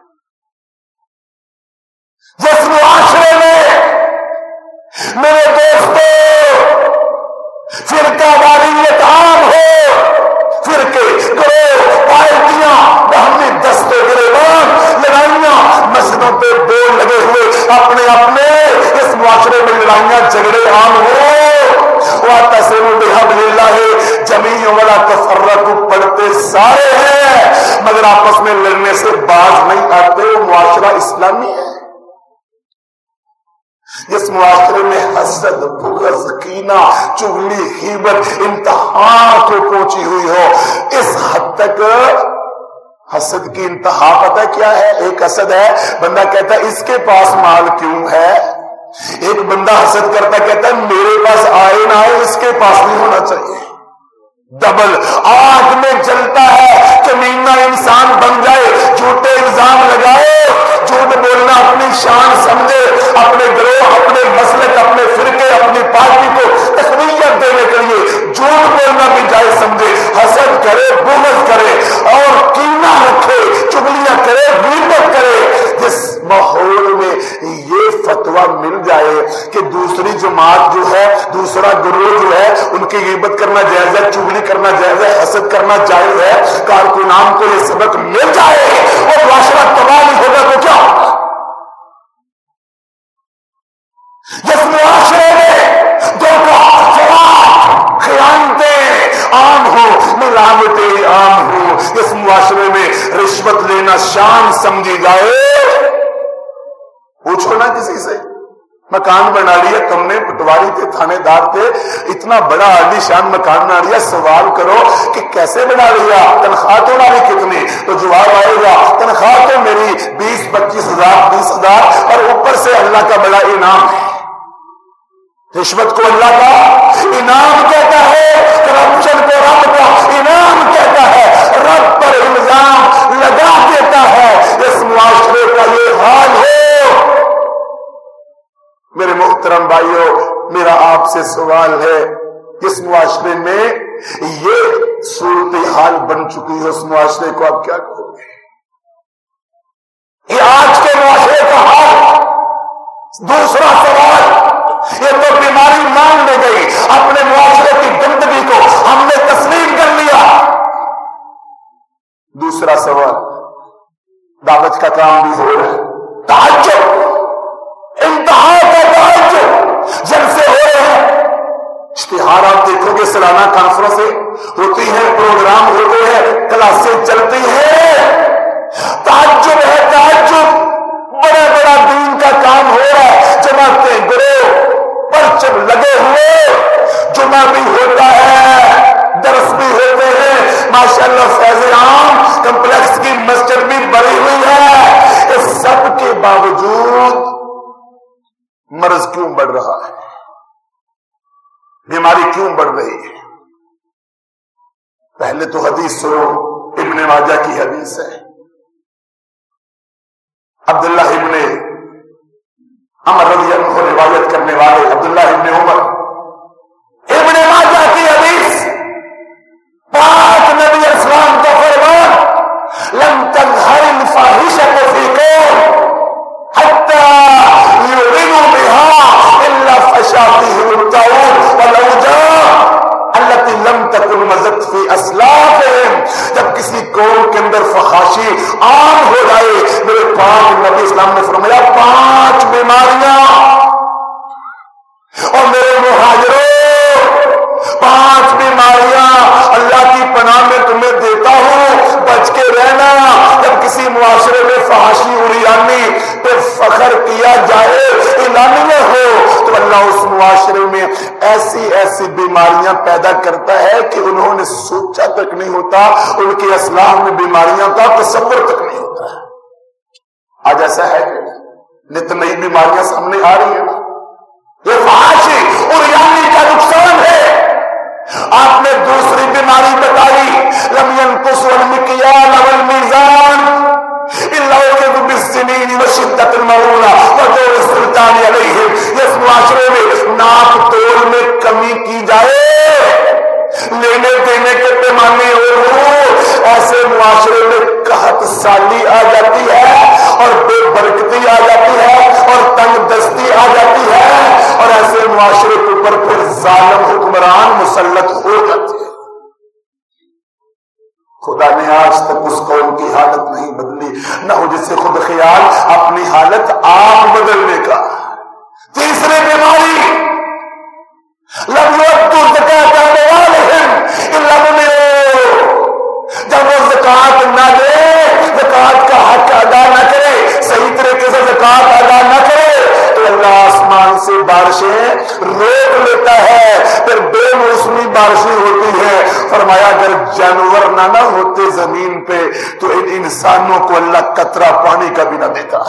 جس معاشرے میں میرے دوستوں فرقہ واریت عام ہو، فرقے، گروہ، پارٹیاں، باہمی دستے گریبان، لڑائیاں، مسجدوں پہ بول لگے ہوئے اپنے اپنے، اس معاشرے میں لڑائیاں جھگڑے عام ہو. واعتصموا بحبل اللہ جمیع ولا تفرقوا پڑھتے سارے ہیں مگر آپس میں لڑنے سے باز نہیں آتے. وہ معاشرہ اسلامی ہے جس معاشرے میں حسد، بغض، کینہ، چغلی، غیبت انتہا کو پہنچی ہوئی ہو. اس حد تک حسد کی انتہا پتہ کیا ہے؟ ایک حسد ہے بندہ کہتا ہے اس کے پاس مال کیوں ہے. ایک بندہ حسد کرتا کہتا ہے میرے پاس آئے نہ آئے اس کے پاس نہیں ہونا چاہیے. ڈبل آگ میں جلتا ہے کمینہ انسان بن جائے، جھوٹے الزام لگائے، جھوٹ بولنا اپنی شان سمجھے، اپنے گروہ، اپنے مسلک، اپنے فرقے، اپنی پارٹی کو تقویت دینے کے لیے جھوٹ بولنا بھی جائز سمجھے، حسد کرے، بغض کرے اور کینہ رکھے، چغلیاں کرے، غیبت کرے. جس ماحول میں یہ فتویٰ مل جائے کہ دوسری جماعت جو ہے، دوسرا گروہ جو ہے، ان کی غیبت کرنا جائز ہے، چغلی کرنا جائز ہے، حسد کرنا جائز ہے، کارکنان کو یہ سبق مل جائے اور معاشرہ تباہ نہیں ہوگا تو کیا ہوگا؟ جس معاشرے میں دھوکہ، فراڈ، خیانتیں عام ہو، ملامتیں عام ہو، جس معاشرے میں رشوت لینا شان سمجھی جائے، پوچھو نا کسی سے مکان بنا لیا تم نے، پٹواری تھے، تھانے دار تھے، اتنا بڑا عالی شان مکان بنا لیا، سوال کرو کہ کیسے بنا لیا، تنخواہ تو ہماری کتنی؟ تو جواب آئے گا تنخواہ تو میری 20-25 ہزار، 20 ہزار، اور اوپر سے اللہ کا بڑا انعام ہے. رشوت کو اللہ کا انعام کہتا ہے، کرپشن کو رب کا انعام کہتا ہے، رب پر الزام لگا دیتا ہے. اس معاشرے کا یہ حال ہے. میرے محترم بھائیوں، میرا آپ سے سوال ہے، اس معاشرے میں یہ صورتحال بن چکی ہے، اس معاشرے کو آپ کیا کہو گے؟ یہ آج کے معاشرے کا حال. دوسرا سوال، یہ تو بیماری مان لے گئی، اپنے معاشرے کی گندگی کو ہم نے تسلیم کر لیا. دوسرا سوال، دعوت کا کام بھی ہو رہا ہے، تہجد، انتہا کا تہجد، جلسے ہو رہے ہیں، اشتہار آپ دیکھو گے، سالانہ کانفرنسیں ہوتی ہیں، پروگرام ہوتے ہیں، کلاسیں چلتی ہیں، تہجد ہے، تہجد، بڑا بڑا دین کا کام ہو رہا ہے، جماعتیں، گروہ، پرچم لگے ہوئے، جمعہ بھی ہوتا ہے، درس بھی ہوتے ہیں، ماشاءاللہ فیض عام کمپلیکس کی مسجد بھی بڑی ہوئی ہے. اس سب کے باوجود مرض کیوں بڑھ رہا ہے؟ بیماری کیوں بڑھ رہی ہے؟ پہلے تو حدیث سنو، ابن ماجہ کی حدیث ہے، عبداللہ ابن عمر رضی اللہ عنہ روایت کرنے والے عبداللہ ابن عمر، ابن ماجہ کی حدیث، پاک نبی اسلام کا فرمان، لن تظہر الفاحشۃ فی قوم حتی یعلنوا بها الا فشا فیہم الطاعون والاوجاع التي لم تكن مضت في اسلافهم. جب کسی قوم کے اندر فحاشی عام ہو جائے، میرے پاک نبی اسلام نے فرمایا 5 بیماریاں، اور میرے مہاجروں 5 بیماریاں اللہ کی پناہ میں تمہیں دیتا ہوں، بچ کے رہنا. جب کسی معاشرے میں فحاشی اڑیانی پہ فخر کیا جائے، اعلانیہ ہو، تو اللہ اس معاشرے میں ایسی ایسی بیماریاں پیدا کرتا ہے کہ انہوں نے سوچا تک نہیں ہوتا، ان کے اسلام میں بیماریاں کا تصور تک نہیں ہوتا. آج ایسا ہے کہ نت نئی بیماریاں سامنے آ رہی ہیں. یہ فحاشی اڑیانی کا نقصان ہے. آپ نے دوسری بیماری بتائی، لم ينقص المكيال والميزان الا وكذب بالسنين وشدة المرونة وجور السلطان عليهم. اس معاشرے میں ناپ تول میں کمی کی جائے، لینے دینے کے پیمانے اور ایسے معاشرے میں قحط سالی آ جاتی ہے اور بے برکتی آ جاتی ہے اور تنگ دستی آ جاتی ہے، اور ایسے معاشرے کے اوپر پھر ظالم حکمران مسلط ہو جاتے ہیں. خدا نے آج تک اس قوم کی حالت نہیں بدلی، نہ ہو جس سے خود خیال اپنی حالت آپ بدلنے کا. تیسری بیماری، لم يؤدوا زكاة أموالهم إلا سے بارشیں روک لیتا ہے، پھر بے موسمی بارشیں ہوتی ہے. فرمایا اگر جانور نہ ہوتے زمین پہ تو ان انسانوں کو اللہ قطرہ پانی کا بھی نہ دیتا.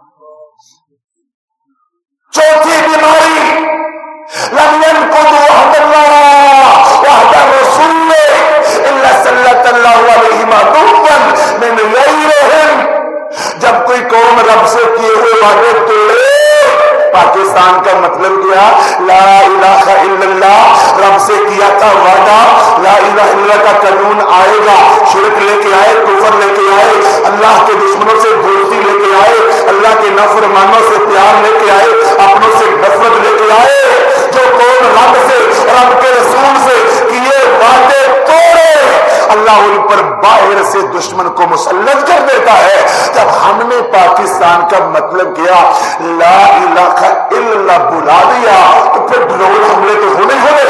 چوتھی بیماری لم ينقض عهد الله وعهد الرسول الا سلط الله عليهم عدوا من غيرهم. جب کوئی قوم رب سے کیے ہوئے وعدے توڑے، پاکستان کا مطلب کیا؟ لا الہ الا اللہ، رب سے کیا تھا وعدہ، لا الہ الا اللہ کا قانون آئے گا، شرک لے کے آئے، کفر لے کے آئے، اللہ کے دشمنوں سے دوستی لے کے آئے، اللہ کے نافرمانوں سے پیار لے کے آئے، اپنوں سے نفرت لے کے آئے. جو قوم رب سے، رب کے رسول سے کیے وعدے توڑے، اللہ ان پر باہر سے دشمن کو مسلط کر دیتا ہے. جب ہم نے پاکستان کا مطلب کیا لا الہ الا اللہ بلا دیا تو پھر ڈرون حملے تو ہونے ہوئے.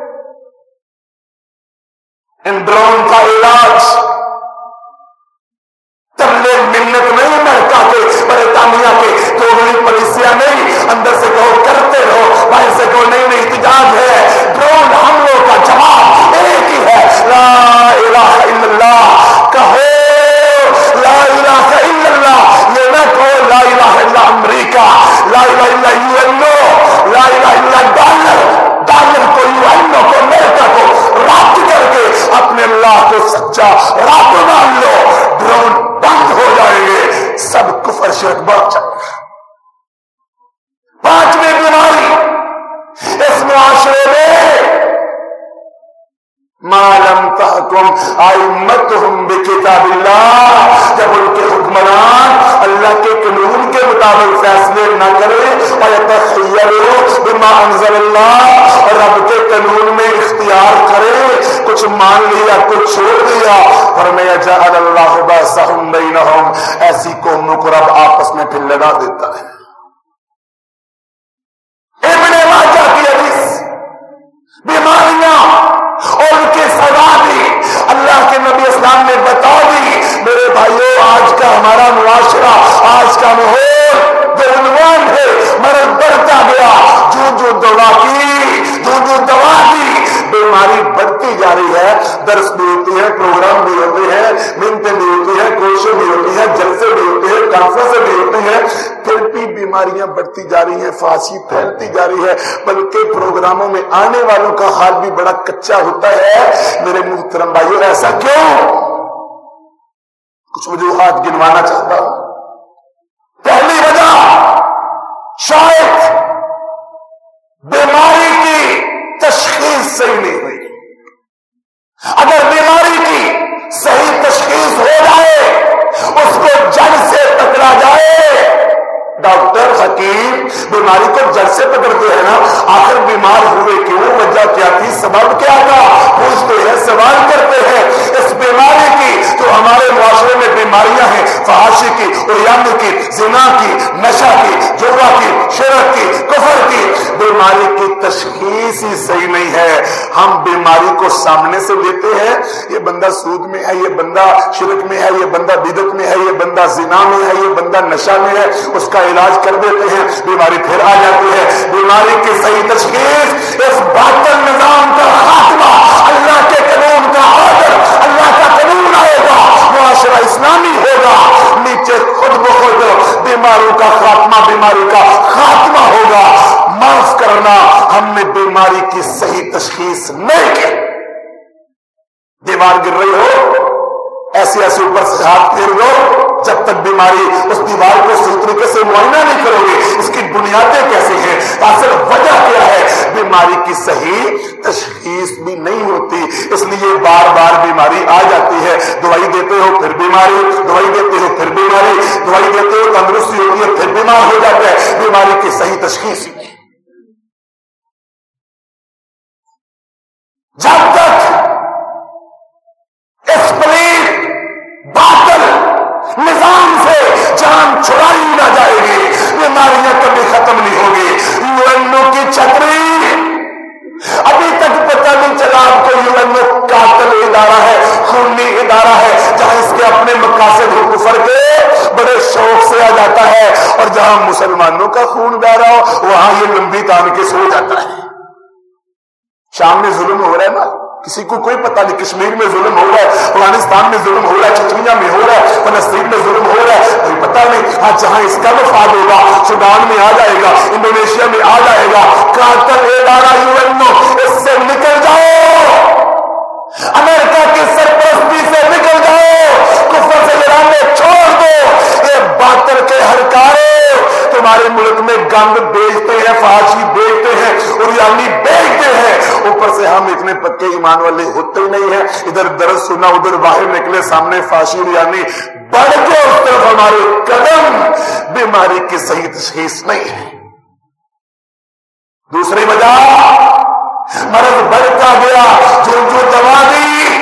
ان ڈرون کا علاج تبلے منت نہیں، امریکہ کے، برطانیہ کے توغلی پالیسیاں نہیں. اندر سے کہو کرتے رہو، باہر سے کہو نہیں نہیں احتجاج ہے. ڈرون حملوں کا جواب ایک ہی ہے، لا الہ الا اللہ. کہو لا الہ الا اللہ، یہ نہ کہو لا الہ الا امریکہ، لا الہ الا یو این او، لا الہ الا ڈالر کو، یو این او کو، امریکہ کو رابط کر کے اپنے اللہ کو سچا رب مان لو. ڈرون بند ہو جائیں گے، سب کفر شرک بڑھ جائے گا. پانچویں بیماری اس معاشرے میں ما لم تحکم ائمتہم بکتاب اللہ، جب ان کے حکمران اللہ کے قانون کے مطابق فیصلے نہ کرے، ویتخیروا بما انزل اللہ، اور رب کے قانون میں اختیار کرے، کچھ مان لیا کچھ چھوڑ دیا. فرمایا جعل اللہ بأسہم بینہم، ایسی قوموں کو رب آپس میں پھر لڑا دیتا ہے. ابن ماجہ کی حدیث، بیماریاں اور ان کے سزا بھی اللہ کے نبی اسلام نے بتا دی. میرے بھائیوں، آج کا ہمارا معاشرہ، آج کا ماحول بے عنوان ہے، مرض بڑھتا گیا. جو دوا کی بیماری بڑھتی جا رہی ہے. درس بھی ہوتی ہے، پروگرام بھی ہوتے ہیں، منتیں بھی ہوتی ہیں، کوششیں بھی ہوتی ہیں، جلسے بھی ہوتے ہیں، کانفرنس بھی ہوتے ہیں، پھر بھی بیماریاں بڑھتی جا رہی ہیں، فحاشی پھیلتی جا رہی ہے. بلکہ پروگراموں میں آنے والوں کا حال بھی بڑا کچا ہوتا ہے. میرے محترم بھائیوں، ایسا کیوں؟ کچھ وجوہات گنوانا چاہتا ہوں. پہلی وجہ شاید بیماری کی تشخیص صحیح نہیں ہوئی. اگر بیماری کی صحیح تشخیص ہو جائے، اس کو جڑ سے پکڑا جائے. ڈاکٹر حکیم بیماری کو جڑ سے پکڑتے ہیں نا. آخر بیمار ہوئے کیوں، وجہ کیا تھی، سبب کیا تھا، پوچھتے ہیں، سوال کرتے ہیں. اس بیماری کی جو ہمارے معاشرے میں بیماریاں ہیں، فحاشی کی، عریانی کی، زنا کی، نشہ کی، جوا کی، شرک کی، کفر کی، بیماری کی تشخیص ہی صحیح نہیں ہے. ہم بیماری کو سامنے سے لیتے ہیں، یہ بندہ سود میں ہے، یہ بندہ شرک میں ہے، یہ بندہ بدعت میں ہے، یہ بندہ زنا میں ہے، یہ بندہ نشہ میں ہے، اس کا علاج کر دیتے ہیں، بیماری پھر آ جاتی ہے. بیماری کی صحیح تشخیص، اس باطل نظام کا خاتمہ، اللہ کے قانون کا آرڈر، اللہ کا قانون آئے گا، معاشرہ اسلامی ہوگا، نیچے خود بخود بیماروں کا خاتمہ، بیماری کا خاتمہ ہوگا. معاف کرنا، ہم نے بیماری کی صحیح تشخیص نہیں کی. دیوار گر رہی ہو، ایسے ایسے اوپر سے ہاتھ پھیر لو، جب تک بیماری اس دیوار کو صحیح طریقے سے معائنہ نہیں کرو گے. اس کی بنیادیں کیسے ہیں، اصل وجہ کیا ہے، بیماری کی صحیح تشخیص بھی نہیں ہوتی. اس لیے بار بار بیماری آ جاتی ہے. دوائی دیتے ہو پھر بیماری، دوائی دیتے ہو پھر بیماری، دوائی دیتے ہو تندرستی ہوتی ہے پھر بیمار ہو جاتا ہے. بیماری کی صحیح تشخیص ہی نہیں. جب تک اس پلیت باطل نظام سے جان چھڑائی نہ جائے گی، بیماریاں کبھی ختم نہیں ہوگی. یو این او کی چھتری ابھی تک پتہ نہیں چلا آپ کو. یو این او قاتل ادارہ ہے، خونی ادارہ ہے، جہاں اس کے اپنے مقاصد و کفر کے بڑے شوق سے آ جاتا ہے، اور جہاں مسلمانوں کا خون بہ رہا ہو وہاں یہ لمبی تان کے سو جاتا ہے۔ شام میں ظلم ہو رہا ہے نا، کسی کو کوئی پتہ نہیں، کشمیر میں ظلم ہو رہا ہے، افغانستان میں ظلم ہو رہا ہے، چچنیا میں ہو رہا ہے، فلسطین میں ظلم ہو رہا ہے، کوئی پتہ نہیں، آج جہاں اس کا مفاد ہوگا سودان میں آ جائے گا، انڈونیشیا میں آ جائے گا، قاتل ادارہ یونو اس سے نکل جاؤ، امریکہ کی سرپرستی سے نکل جاؤ، کفر سے لڑانے چھوڑ دو، یہ باطل کے ہرکارے تمہارے ملک میں گند بیچتے ہیں، فحاشی بیچتے ہیں، اریانی بیچتے ہیں، اوپر سے ہم اتنے پکے ایمان والے ہوتے ہی نہیں ہیں، ادھر درس سنا ادھر باہر نکلے سامنے فحاشی اریانی بڑھ کے اس طرف ہمارے قدم، بیماری کی صحیح تشخیص نہیں ہے۔ دوسری وجہ مرض بڑھتا گیا، جو دوا دی،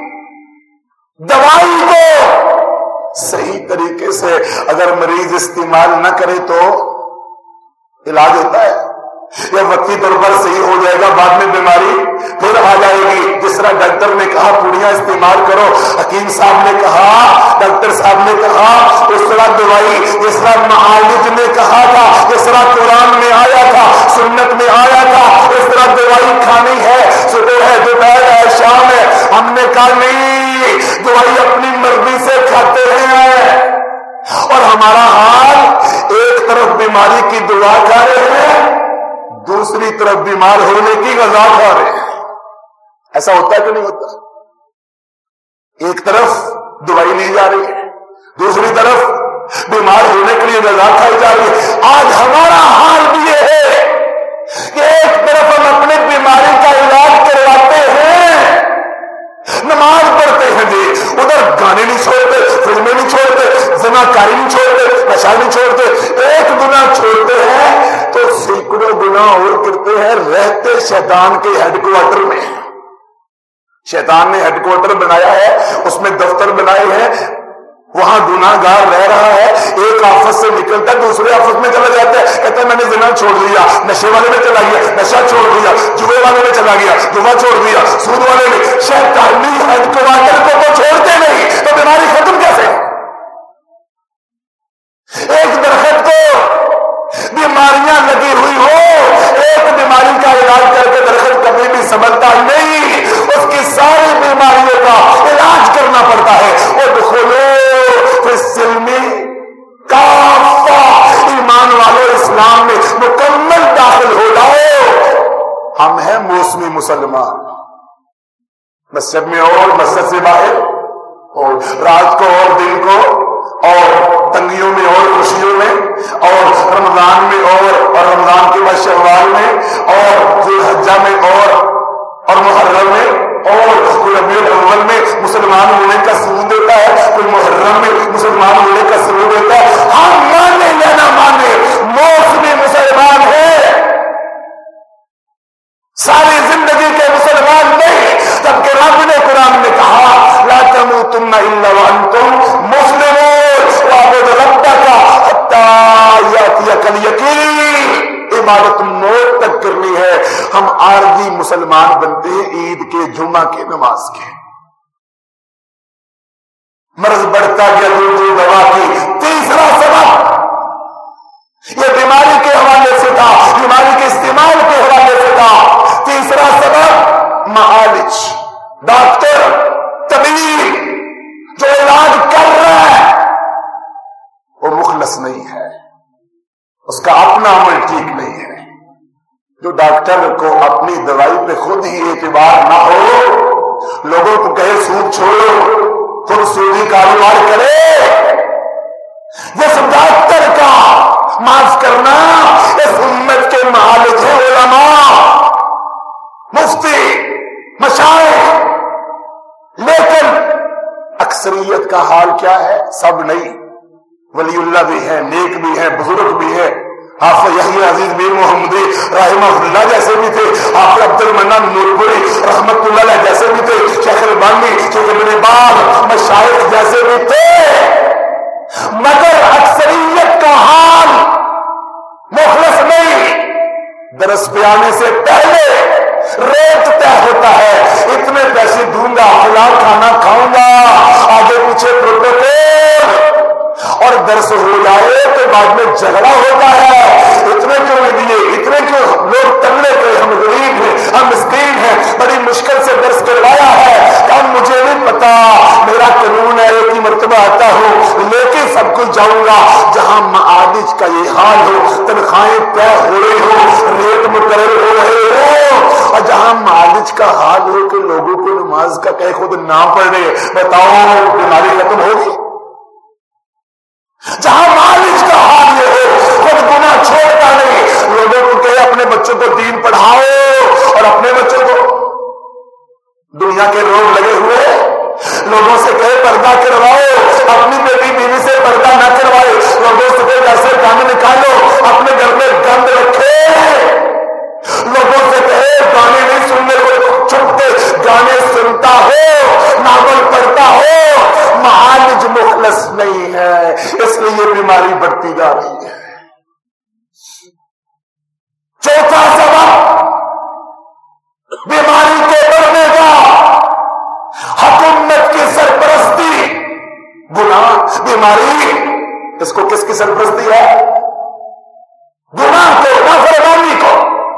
دوائی کو صحیح طریقے سے اگر مریض استعمال نہ کرے تو علاج ہوتا ہے، یا وقتی طور پر صحیح ہو جائے گا، بعد میں بیماری پھر آ جائے گی۔ جس طرح ڈاکٹر نے کہا پوڑیاں استعمال کرو، حکیم صاحب نے کہا، ڈاکٹر صاحب نے کہا، اس طرح دوائی، جس طرح معالج نے کہا تھا، جس طرح قرآن میں آیا تھا، سنت میں آیا تھا، اس طرح دوائی کھانی ہے، صبح ہے، دوپہر ہے، شام ہے۔ ہم نے کہا نہیں، دوائی اپنی مرضی سے کھاتے ہیں، اور ہمارا حال ایک طرف بیماری کی دوا کھا رہے ہیں، دوسری طرف بیمار ہونے کی غذا کھا رہے ہیں۔ ایسا ہوتا ہے کہ نہیں ہوتا؟ ایک طرف دوائی لی جا رہی ہے، دوسری طرف بیمار ہونے کے لیے غذا کھائی جا رہی ہے۔ آج ہمارا حال بھی یہ ہے کہ ایک طرف ہم اپنی بیماری کا علاج کرواتے ہیں، نماز پڑھتے ہیں جی، ادھر گانے نہیں چھوڑتے، فلمیں نہیں چھوڑتے، زناکاری نہیں چھوڑتے، نشہ نہیں چھوڑتے، ایک گناہ چھوڑتے ہیں تو سینکڑوں گناہ اور کرتے ہیں، رہتے شیطان کے ہیڈ کوارٹر میں۔ شیطان نے ہیڈ کوارٹر بنایا ہے، اس میں دفتر بنائے ہیں، وہاں گناہ گار رہ رہا ہے، ایک آفس سے نکلتا ہے دوسرے آفس میں چلا جاتا ہے، کہتا ہے میں نے زنا چھوڑ دیا، نشے والے میں چلا گیا، نشہ چھوڑ دیا، جوے والے میں چلا گیا، جوا چھوڑ دیا، سود والے میں۔ شیطانی ہیڈ کوارٹر کو تو چھوڑتے نہیں تو بیماری ختم کیسے؟ ایک درخت کو بیماریاں لگی ہوئی ہو، ایک بیماری کا علاج کر کے درخت کبھی بھی سنبھلتا نہیں، اس کی ساری بیماریوں کا علاج کرنا پڑتا ہے۔ ادخلوا فی السلم کافہ، ایمان والو اسلام میں مکمل داخل ہو جاؤ۔ ہم ہیں موسمی مسلمان، مسجد میں اور مسجد سے باہر، اور رات کو اور دن کو، اور تنگیوں میں اور خوشیوں میں، اور رمضان میں اور رمضان کے بعد شوال میں، اور ذوالحجہ میں اور محرم میں، اور کوئی ربیع الاول میں مسلمان ہونے کا ثبوت دیتا ہے، کوئی محرم میں مسلمان ہونے کا ثبوت دیتا ہے۔ ہم مانے یا نہ مانے موسمی مسلمان ہے، ساری زندگی کے مسلمان نہیں، جبکہ رب نے قرآن میں کہا لا تموتن الا وانتم مسلمون واعبد ربک حتی یاتیک الیقین۔ عبادت موت تک کرنی ہے۔ ہم عارضی مسلمان بنتے ہیں عید کے، جمعہ کے، نماز کے۔ مرض بڑھتا گیا جو دوا کی۔ تیسرا سبب یہ بیماری کے حوالے سے تھا، بیماری کے استعمال کے حوالے سے تھا۔ تیسرا سبب معالج، ڈاکٹر، طبیب جو علاج کر رہا ہے وہ مخلص نہیں ہے، اس کا اپنا عمل ٹھیک نہیں ہے۔ جو ڈاکٹر کو اپنی دوائی پہ خود ہی اعتبار نہ ہو، لوگوں کو کہے سود چھوڑو، خود سودی کاروبار کرے، جس ڈاکٹر کا معاف کرنا اس امت کے معالج ہیں علماء، مفتی، مشائخ، لیکن اکثریت کا حال کیا ہے؟ سب نہیں، ولی اللہ بھی ہے، نیک بھی ہے، بزرگ بھی ہے، حافظ یحییٰ عزیز میر محمدی رحمہ اللہ جیسے بھی تھے، حافظ عبد المنان نورپوری رحمت اللہ علیہ جیسے بھی تھے، شیخ البانی، شیخ ابن باز، مشائخ جیسے بھی تھے، مگر اکثریت کا حال مخلص نہیں۔ درس پہ آنے سے پہلے ریٹ طے ہوتا ہے، اتنے پیسے دوں گا، فلاں کھانا کھاؤں گا، آگے پیچھے پروٹوکول، اور درس ہو جائے تو بعد میں جھگڑا ہوتا ہے، اتنے کیوں نہیں دیے، اتنے کیوں، لوگ تننے کے، ہم غریب ہیں، ہم مسکین ہیں، بڑی مشکل سے درس کروایا ہے، اب مجھے نہیں پتا، میرا قانون ہے ایک ہی مرتبہ آتا ہوں، لیکن سب کچھ جاؤں گا۔ جہاں معالج کا یہ حال ہو، تنخواہیں طے ہو رہی ہو، ریٹ مقرر ہو رہے ہو، اور جہاں معالج کا حال ہو کہ لوگوں کو نماز کا کہ خود نہ پڑھے، بتاؤ بیماری ختم ہوگی؟ جہاں معالج کا حال یہ ہو خود گناہ چھوڑتا نہیں، لوگوں کو کہے اپنے بچوں کو دین پڑھاؤ اور اپنے بچوں کو دنیا کے روگ لگے ہوئے، لوگوں سے کہے پردہ کرواؤ، اپنی بیٹی بیوی سے پردہ نہ کروائے، لوگوں سے کہے گھر سے گند نکالو، اپنے گھر میں گند رکھے، لوگوں سے کہے گانے نہیں سننے کو، چھپتے گانے سنتا ہو، ناول پڑھتا ہو، معالج مخلص نہیں ہے، اس لیے یہ بیماری بڑھتی جا رہی ہے۔ چوتھا سبب بیماری کے بڑھنے کا، حکومت کی سرپرستی، گناہ، بیماری، اس کو کس کی سرپرستی ہے؟ گناہ کو، نافرمانی کو،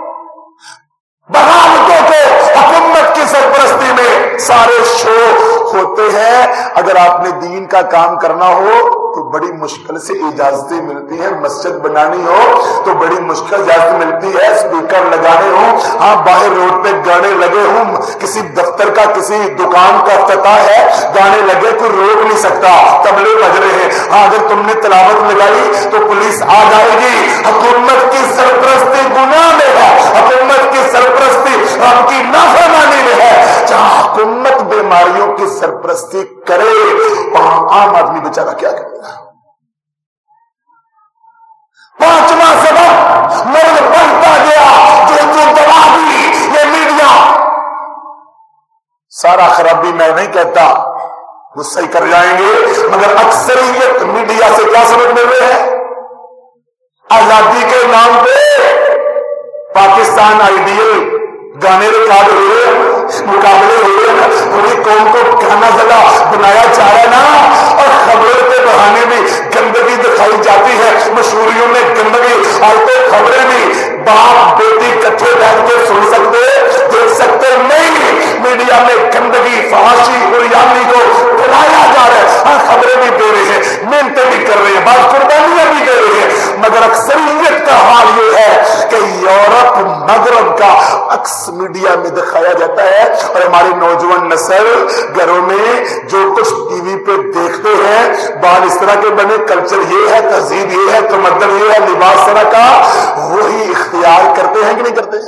بغاوتوں کو، حکومت کی سرپرستی میں سارے شو ہوتے ہیں۔ اگر آپ نے دین کا کام کرنا ہو تو بڑی مشکل سے اجازتیں ملتی ہیں، مسجد بنانی ہو تو بڑی مشکل اجازت ملتی ہے، اسپیکر لگانے ہوں، ہاں باہر روڈ پہ گانے لگے ہوں، کسی دفتر کا کسی دکان کا افتتاح ہے، گانے لگے، کوئی روک نہیں سکتا، تبلے بج رہے ہیں، ہاں اگر تم نے تلاوت لگائی تو پولیس آ جائے گی۔ حکومت کی سرپرستی گناہ میں ہے، حکومت کی سرپرستی رب کی نافرمانی میں ہے۔ جہاں حکومت بیماریوں کی سرپرستی کرے وہاں عام آدمی بیچارہ کیا کرے گا؟ پانچواں سبب مرض بڑھتا گیا، جو دوا دی یہ میڈیا، سارا خرابی میں نہیں کہتا، غصہ کر جائیں گے، مگر اکثریت میڈیا سے کیا سبق مل رہے ہیں؟ آزادی کے نام پہ پاکستان آئیڈیل گانے ریکارڈ ہوئے، مقابلے ہوئے، پوری قوم کو گانا زدہ بنایا جا رہا ہے نا، اور خبروں کے بہانے بھی گندگی دکھائی جاتی ہے، مشہوریوں میں گندگی، اور تو خبریں بھی باپ بیٹی کٹھے بیٹھ کے سن سکتے، دیکھ سکتے نہیں، میڈیا میں گندگی، فحاشی اور یامنی کو پھیلایا جا رہا ہے، ہاں خبریں بھی دے رہے ہیں، محنتیں بھی کر رہے ہیں، بعض قربانیاں بھی دے رہے ہیں، مگر اکثریت کا حال یہ ہے کہ یورپ مغرب کا عکس میڈیا میں دکھایا جاتا ہے، اور ہماری نوجوان نسل گھروں میں جو کچھ ٹی وی پہ دیکھتے ہیں، بال اس طرح کے بنے، کلچر یہ ہے، تہذیب یہ ہے، تمدن یہ ہے، لباس طرح کا، وہی اختیار کرتے ہیں کہ نہیں کرتے؟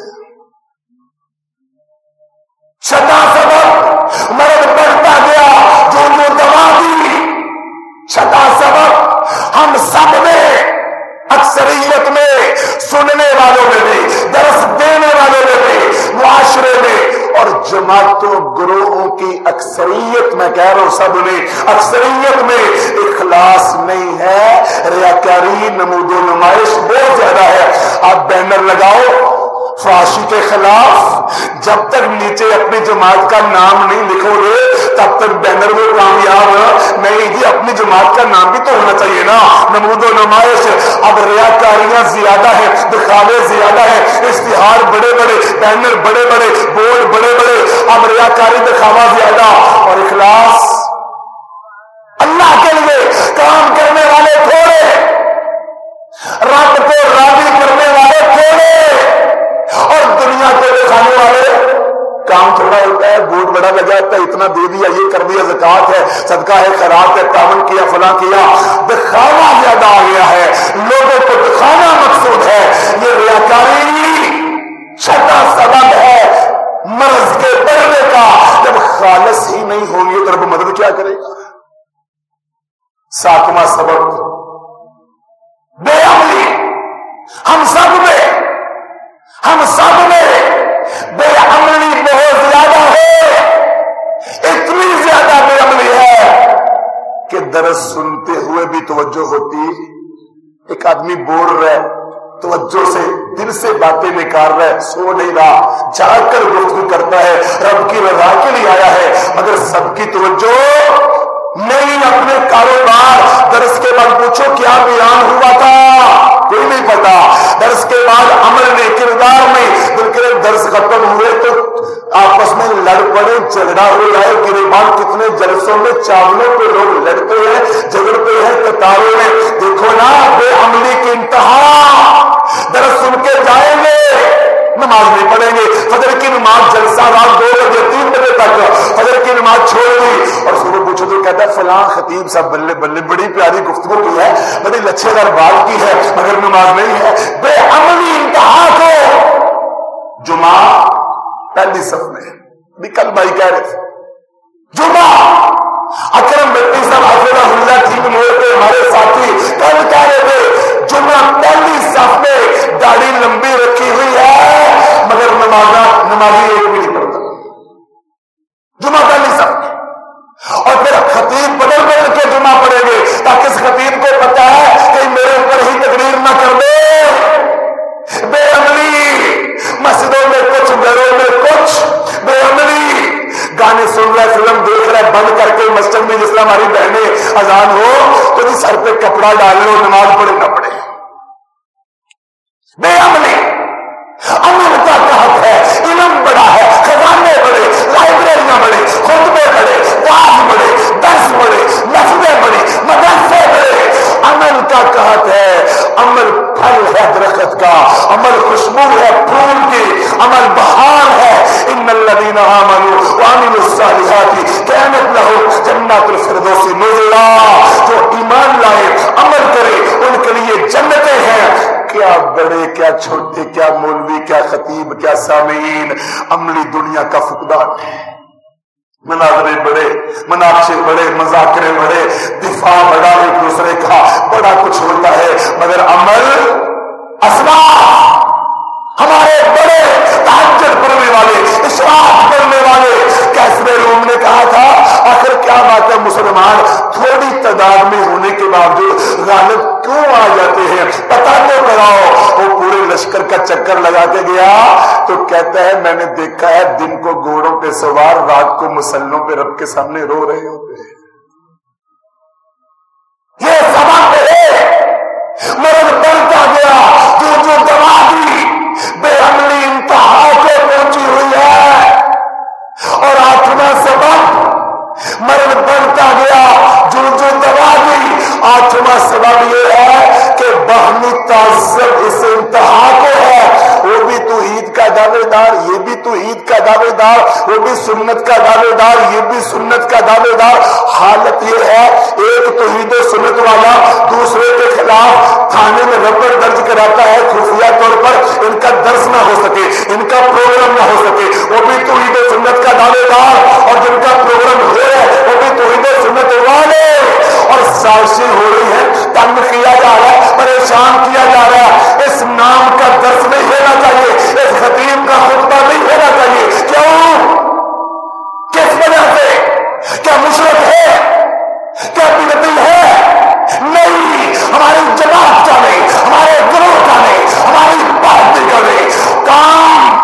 چھٹا سبب مرض بڑھتا گیا، جو دوا دی۔ چھٹا سبب ہم سب میں، اکثریت میں، سننے والوں میں بھی، درس دینے والوں میں بھی، معاشرے میں، اور جماعتوں گروہوں کی اکثریت میں کہہ رہا ہوں، سب نے، اکثریت میں اخلاص نہیں ہے، ریاکاری، نمود و نمائش بہت زیادہ ہے۔ آپ بینر لگاؤ فحاشی کے خلاف، جب تک نیچے اپنی جماعت کا نام نہیں لکھو گے تب تک بینر میں کامیاب نہیں جی، اپنی جماعت کا نام بھی تو ہونا چاہیے نا۔ نمود و نمائش، اب ریاکاریاں زیادہ ہیں، دکھاوے زیادہ ہیں، اشتہار بڑے بڑے، بینر بڑے بڑے، بورڈ بڑے بڑے، اب ریاکاری دکھاوا زیادہ، اور اخلاص اللہ کے لیے کام کرنے والے تھوڑے، رب کو راضی کرنے والے تھوڑے، اور دنیا کو دکھانے والے کام تھوڑا ہوتا ہے، بورڈ بڑا لگا ہوتا ہے، اتنا دے دیا، یہ کر دیا، زکات ہے، صدقہ ہے، خیرات ہے، تعاون کیا، فلاں کیا، دکھاوا زیادہ آ گیا ہے، لوگوں کو دکھانا مقصود ہے، یہ ریاکاری چھٹا سبب ہے مرض کے بڑھنے کا۔ جب خالص ہی نہیں ہوگی تو رب مدد کیا کرے گا؟ ساتواں سبب بے عملی، ہم سب میں بے عملی بہت زیادہ ہے، اتنی زیادہ بے عملی ہے کہ درس سنتے ہوئے بھی توجہ ہوتی، ایک آدمی بول رہا ہے، توجہ سے دل سے باتیں نکال رہا ہے، سو نہیں رہا، جاگ کر گفتگو کرتا ہے، رب کی رضا کے لیے آیا ہے، مگر سب کی توجہ نہیں اپنے کاروبار. درس کے بعد پوچھو کیا بیان ہوا تھا, کوئی نہیں پتا. درس کے بعد عمل میں, کردار میں, بلکہ درس ختم ہوئے تو آپس میں لڑ پڑے, جھگڑا ہو جائے. گریبان کتنے جلسوں میں چاولوں پہ لوگ لڑتے ہیں, جھگڑتے ہیں قطاروں میں. دیکھو نا بے عملی کی انتہا. درس سن کے جائیں گے, نماز نہیں پڑھیں گے. فجر کی نماز جلسہ رات 2 بجے 3 بجے تک, فجر کی نماز چھوڑ دی. اور صبح پوچھو تو کہتا ہے فلاں خطیب صاحب بلے بلے بڑی پیاری گفتگو کی ہے, بڑی لچھے دار بات کی ہے, مگر نماز نہیں ہے. بے عملی انتہا کو. جمعہ پہلی صف میں, بھی کل بھائی کہہ رہے تھے جمعہ اکرم بٹی صاحب حافظہ اللہ ٹھیک موڑ پہ ہمارے ساتھی کل کہہ رہے تھے جمعہ پہلی صف میں, داڑھی لمبی رکھی ہوئی ہے مگر نمازی ایک بھی نہیں پڑھتا. جمعہ پہلی صف میں. اور پھر خطیب بدل بدل کے جمعہ پڑھیں گے تاکہ اس خطیب کو پتا ہے کہ میرے اوپر ہی تقریر نہ کر دے. بے عملی. مسجدوں میں کچھ, گھروں میں کچھ. بے عملی. گانے سن رہے, فلم دیکھ رہے, بند کر کے مسجد میں جس طرح ہماری بہنیں اذان ہو تو سر پہ کپڑا ڈال لو, نماز پڑھے نہ پڑھے. بے عملی. عمل کا حق ہے, علم بڑا ہے, خزانے بڑے, لائبریریاں بڑے, خطبے بڑے, واعظ بڑے, درس بڑے, مسجدیں بڑی, مدرسے بڑے. عمل کا کہت ہے. عمل پھل ہے درخت کا, عمل خوشبو ہے پھول کی, عمل بہار ہے. ان الذین آمنوا وعملوا الصالحات كانت لهم جنات الفردوس نزلا. جو ایمان لائے, عمل کرے, ان کے لیے جنتیں ہیں. کیا بڑے, کیا چھوٹے, کیا مولوی, کیا خطیب, کیا سامعین, عملی دنیا کا فقدان ہے. مناظرے بڑے, مناقشے بڑے, مذاکرے بڑے, دفاع بڑا ایک دوسرے کا, بڑا کچھ ہوتا ہے مگر عمل اسباب. ہمارے بڑے تہجد پڑھنے والے, اشراق پڑھنے والے, کیسرے روم نے کہا تھا آخر کیا بات ہے مسلمان تھوڑی تعداد میں ہونے کے باوجود غالب کیوں آ جاتے ہیں, پتہ تو کراؤ. وہ پورے لشکر کا چکر لگا کے گیا تو کہتا ہے میں نے دیکھا ہے دن کو گھوڑوں پہ سوار, رات کو مسلوں پہ رب کے سامنے رو رہے ہوتے ہیں. یہ سبب ہے. مرض بڑھتا گیا, جو دوا دی بے عملی انتہا کو پہنچی ہوئی ہے. اور 8واں سبب مرض بڑھتا گیا, جو دوا دی. 8واں سبب یہ ہے کہ باہمی تعصب اس انتہا کو ہے. وہ بھی توحید کا دعوے دار, یہ بھی توحید کا دعوے دار, وہ بھی سنت کا دعوے دار, یہ بھی سنت کا دعوے دار. حالت یہ ہے ایک توحید و سنت والا دوسرے کے خلاف تھانے میں رپورٹ درج کراتا ہے خفیہ طور پر, ان کا درس نہ ہو سکے, ان کا پروگرام نہ ہو سکے. وہ بھی توحید و سنت کا دعوے دار, اور جن کا پروگرام ہو رہا ہے وہ بھی توحید و سنت والے. اور سازشیں ہو رہی ہیں, تنگ کیا جا رہا ہے, پریشان کیا جا رہا ہے. اس نام کا درس نہیں ہونا چاہیے, اس خطیب کا خطبہ نہیں ہونا چاہیے. کیوں, کس وجہ سے؟ کیا مشرک ہے, کیا بدعتی ہے؟ نہیں, ہماری جماعت کا نہیں, ہمارے گروہ کا نہیں, ہماری پارٹی کا نہیں. کام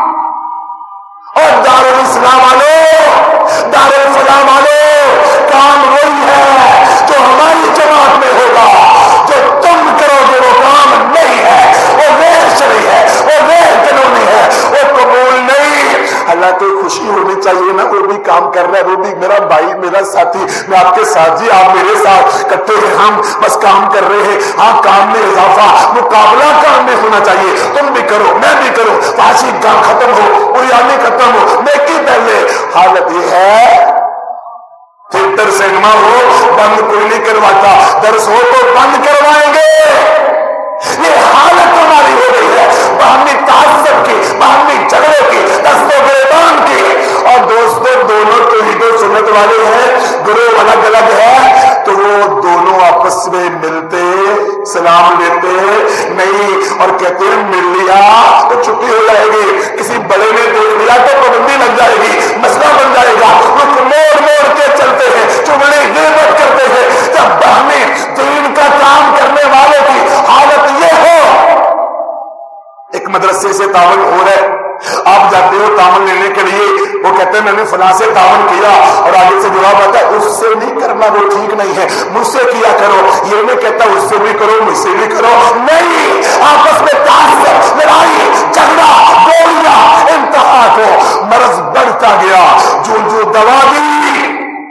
اور دارالاسلام والوں, دارالفلاح والوں, کام وہی ہے جو ہماری جماعت میں ہوگا. جو تم کرو گے وہ کام نہیں ہے, وہ غیر شرعی ہے, وہ غیر قانونی ہے, وہ قبول نہیں. حالانکہ خوشی ہونی چاہیے نا, وہ بھی کام کر رہا ہے, وہ بھی میرا بھائی, میرا ساتھی, میں آپ کے ساتھ, جی آپ میرے ساتھ کٹے ہیں, ہم بس کام کر رہے ہیں. ہاں کام میں اضافہ, مقابلہ کام میں ہونا چاہیے. تم بھی کرو, میں بھی کروں, فاشی کام ختم ہو, بریانی ختم ہو, نیکی پہلے. حالت یہ ہے تھیٹر سینما ہو بند کوئی نہیں کرواتا, درس ہو تو بند کروائیں گے. یہ حالت ہماری ہو گئی ہے باہمی تعصب کی, باہمی جھگڑے کی, دست و گریبان کی. اور دوستوں دونوں توحید و سنت والے ہیں, گروہ الگ الگ ہے تو وہ دونوں آپس میں ملتے سلام لیتے نہیں اور کہتے ہیں مل لیا تو چھٹی ہو جائے گی, کسی بڑے نے دیکھ لیا تو پابندی لگ جائے گی, مسئلہ بن جائے گا. رخ موڑ موڑ کے چلتے ہیں, چگلی غیبت کرتے ہیں. جب باہمی دین کا کام کرنے والوں کی حالت یہ ہو, ایک مدرسے سے تعاون ہو رہا ہے, آپ جاتے ہو تعاون لینے کے لیے, وہ کہتے ہیں میں نے فلاں سے تعاون کیا، اور آگے سے جواب آتا ہے اس سے نہیں کرنا، وہ ٹھیک نہیں ہے، مجھ سے کیا کرو۔ یہ نہیں کہتا اس سے بھی کرو مجھ سے بھی کرو، نہیں، آپس میں تعصب، لڑائی، جھگڑا، گولیاں، انتہا کو مرض بڑھتا گیا۔ جو دوا دی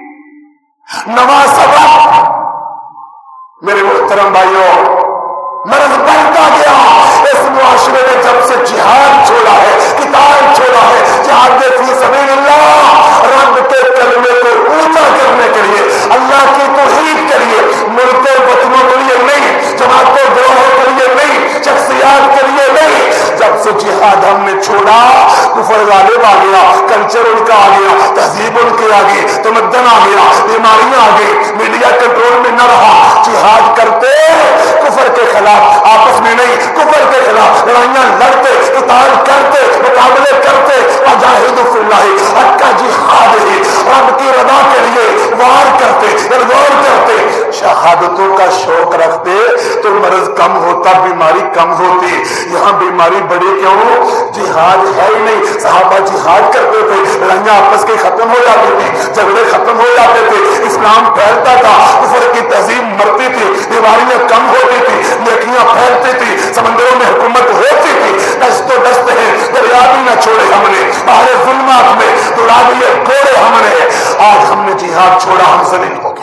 نواں سبق، میرے محترم بھائیوں، مرض بڑھتا گیا۔ اس معاشرے نے جب سے جہاد چھوڑا ہے، قتال چھوڑا ہے، جہاد فی سبیل اللہ، رب کے کلمے کو اونچا کرنے کے لیے، اللہ کی توحید کے لیے، ملکوں وطنوں کے لیے نہیں، جماعتوں گروہوں کے لیے نہیں، شخصیات کے لیے نہیں، جب سے جہاد ہم نے چھوڑا کفر غالب آ گیا، کلچر ان کا آ گیا، تہذیب ان کی آ گئی، تمدن آ گیا، بیماریاں آ گئی، میڈیا کنٹرول میں نہ رہا۔ جہاد کرتے کفر کے خلاف، آپس میں نہیں، کفر کے خلاف لڑائیاں لڑتے، قتال کرتے، مقابلے کرتے، وجاہدوا فی اللہ حق جہاد ہی، رب کی رضا کے لیے وار کرتے، غور کرتے، شہادتوں کا شوق رکھتے تو مرض کم ہوتا، بیماری کم ہوتی۔ یہاں بیماری بڑی کیوں؟ جہاد ہے ہی نہیں۔ صحابہ جہاد کرتے تھے، لڑائیاں آپس کی ختم ہو جاتی تھی، جھگڑے ختم ہو جاتے تھے، اسلام پھیلتا تھا، کفر کی تہذیب مرتی تھی، بیماریاں کم ہوتی تھی، نیکیاں پھیلتی تھی، سمندروں میں حکومت ہوتی تھی۔ دست و دست ہے، دریا بھی نہ چھوڑے ہم نے، باہر ظلمات میں دوڑا دیے گھوڑے ہم نے۔ آج ہم نے جہاد چھوڑا، ہم ذلیل ہو گئے۔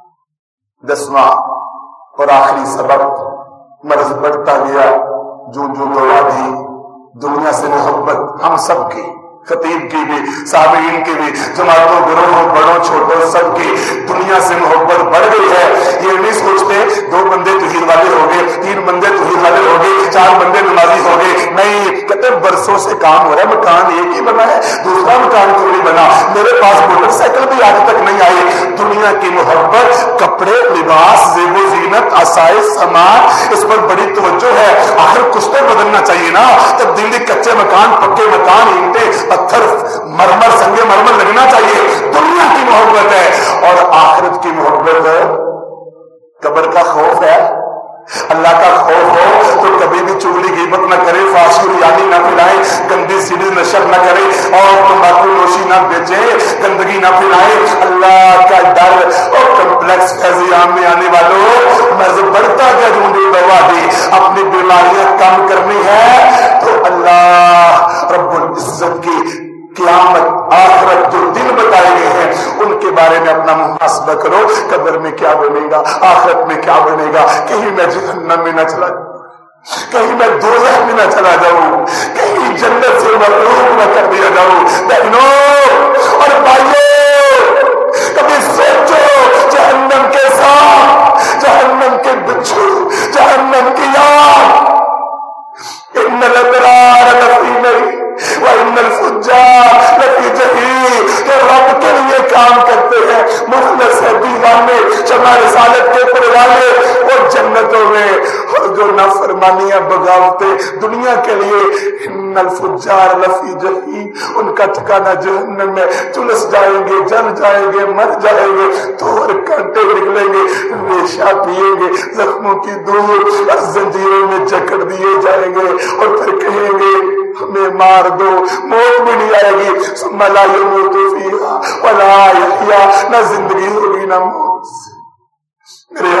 10واں اور آخری سبق، مرض بڑھتا گیا۔ جو دوا دی دنیا سے محبت ہم سب کی، خطیب کی بھی، سامعین کی بھی، جماعتوں گروہوں بڑوں چھوٹوں سب کی دنیا سے محبت بڑھ گئی ہے۔ یہ نہیں سوچتے 2 بندے توحید والے ہو گئے، 3 بندے توحید والے ہو گئے، 4 بندے نمازی ہو گئے، نہیں، کہتے برسوں سے کام ہو رہا ہے، مکان ایک ہی بنا ہے، دوسرا مکان کیوں نہیں بنا؟ میرے پاس موٹر سائیکل بھی آج تک نہیں آئی۔ دنیا کی محبت، کپڑے، لباس، زیب و زینت، آسائش، سامان، اس پر بڑی توجہ ہے۔ آخر کچھ تو بدلنا چاہیے نا، تبدیلی کچے مکان، پکے مکان، اینٹیں، پتھر، مرمر، سنگ مرمر لگنا چاہیے۔ دنیا کی محبت ہے، اور آخرت کی محبت ہے، قبر کا خوف ہے، اللہ کا خوف ہو تو کبھی بھی چغلی غیبت نہ کرے، فحش ریانی نہ پھیلائے، گندی سیڑھی نشر نہ کرے، اور تمباکو نوشی نہ بیچے، گندگی نہ پھیلائے۔ اللہ کا ڈر اور کمپلیکس فیض عام میں آنے والوں، مرض بڑھتا گیا، جو دوا دی، اپنی بیماریاں کم کرنی ہے تو اللہ رب العزت کی قیامت، آخرت، جو دن بتائے گئے ہیں ان کے بارے میں اپنا محاسبہ کرو۔ قبر میں کیا بنے گا، آخرت میں کیا بنے گا، کہیں میں جہنم میں نہ چلا جاؤں، کہیں میں دوزخ میں نہ چلا جاؤں، کہیں جنت سے محروم نہ کر دیا جاؤں۔ بہنوں اور بھائیوں، کبھی سوچو جہنم کے ساتھ، جہنم کے بچھو، جہنم کی یاد، ان الابرار لفی نعیم وان الفجار لفی جحیم، جو رب کے لیے کام کرتے ہیں، مخلص ہے، دیوانے، شمع رسالت کے پروانے، وہ جنتوں میں، اور جو نافرمانیاں بغاوتیں دنیا کے لیے، ان الفجار لفی جحیم، ان کا ٹھکانہ جہنم میں، جلس جائیں گے، جل جائیں گے، مر جائیں گے، تو اور کانٹے نکلیں گے، ریشہ پیئیں گے، زخموں کی دور اور زنجیروں میں جکڑ دیے جائیں گے، اور پھر کہیں گے ہمیں مار دو، موت بھی نہیں آئے گی، ثم لا يموت فیہا ولا یحییٰ، نہ زندگی ہوگی نہ موت۔ میرے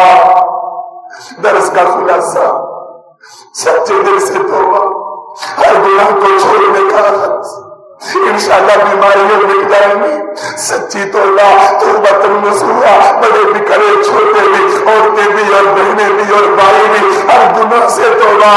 احباب، درس کا خلاصہ، سچے دل سے توبہ، ہر گناہ کو چھوڑنے کا عہد، انشاءاللہ بیماریاں مٹ جائیں گی۔ سچی توبہ، توبۃ نصوحہ، بڑے بھی کرے، چھوٹے بھی، عورتیں بھی اور بہنیں بھی اور بھائی بھی، ہر گناہ سے توبہ،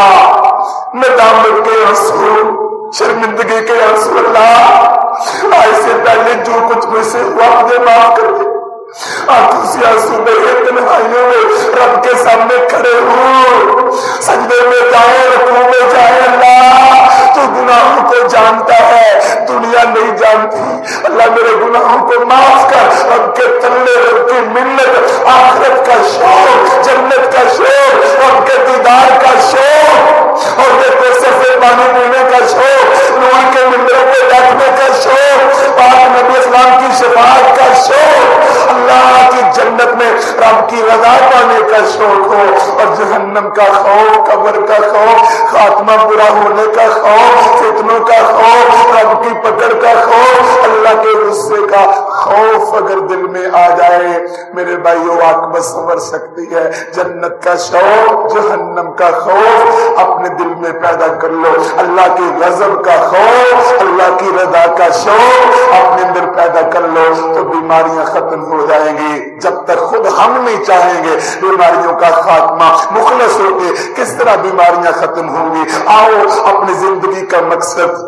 ندامت کے آنسو، شرمندگی کے آنسو۔ اللہ آج سے پہلے جو کچھ مجھ سے ہوا مجھے معاف کر دے۔ آنکھوں سے آنسو بہے، تنہائیوں میں رب کے سامنے کھڑے ہوں، سجدے میں جائیں، رکوع میں جائیں۔ اللہ تو گناہوں کو جانتا ہے، دنیا نہیں جانتی۔ اللہ میرے گناہوں کو معاف کر، رب کے تلے، رب کی منت، آخرت کا شوق، جنت کا شوق، رب کے دیدار کا شوق، اور دیکھو صفے پانی پینے کا شوق، نور کے منبروں پہ بیٹھنے کا شوق، پاک نبی اسلام کی شفاعت کا شوق، اللہ کی جنت میں رب کی رضا پانے کا شوق ہو، اور جہنم کا خوف، قبر کا خوف، خاتمہ برا ہونے کا خوف، فتنوں کا خوف، رب کی پکڑ کا خوف، خوف اگر دل میں آ جائے میرے بھائیو عاقبت سنور سکتی ہے. جنت کا شوق جہنم کا خوف اپنے دل میں پیدا کر لو. اللہ کے غضب کا خوف اللہ کی رضا کا شوق اپنے اندر پیدا کر لو تو بیماریاں ختم ہو جائیں گی. جب تک خود ہم نہیں چاہیں گے بیماریوں کا خاتمہ مخلص ہو کے کس طرح بیماریاں ختم ہوں گی. آؤ اپنی زندگی کا مقصد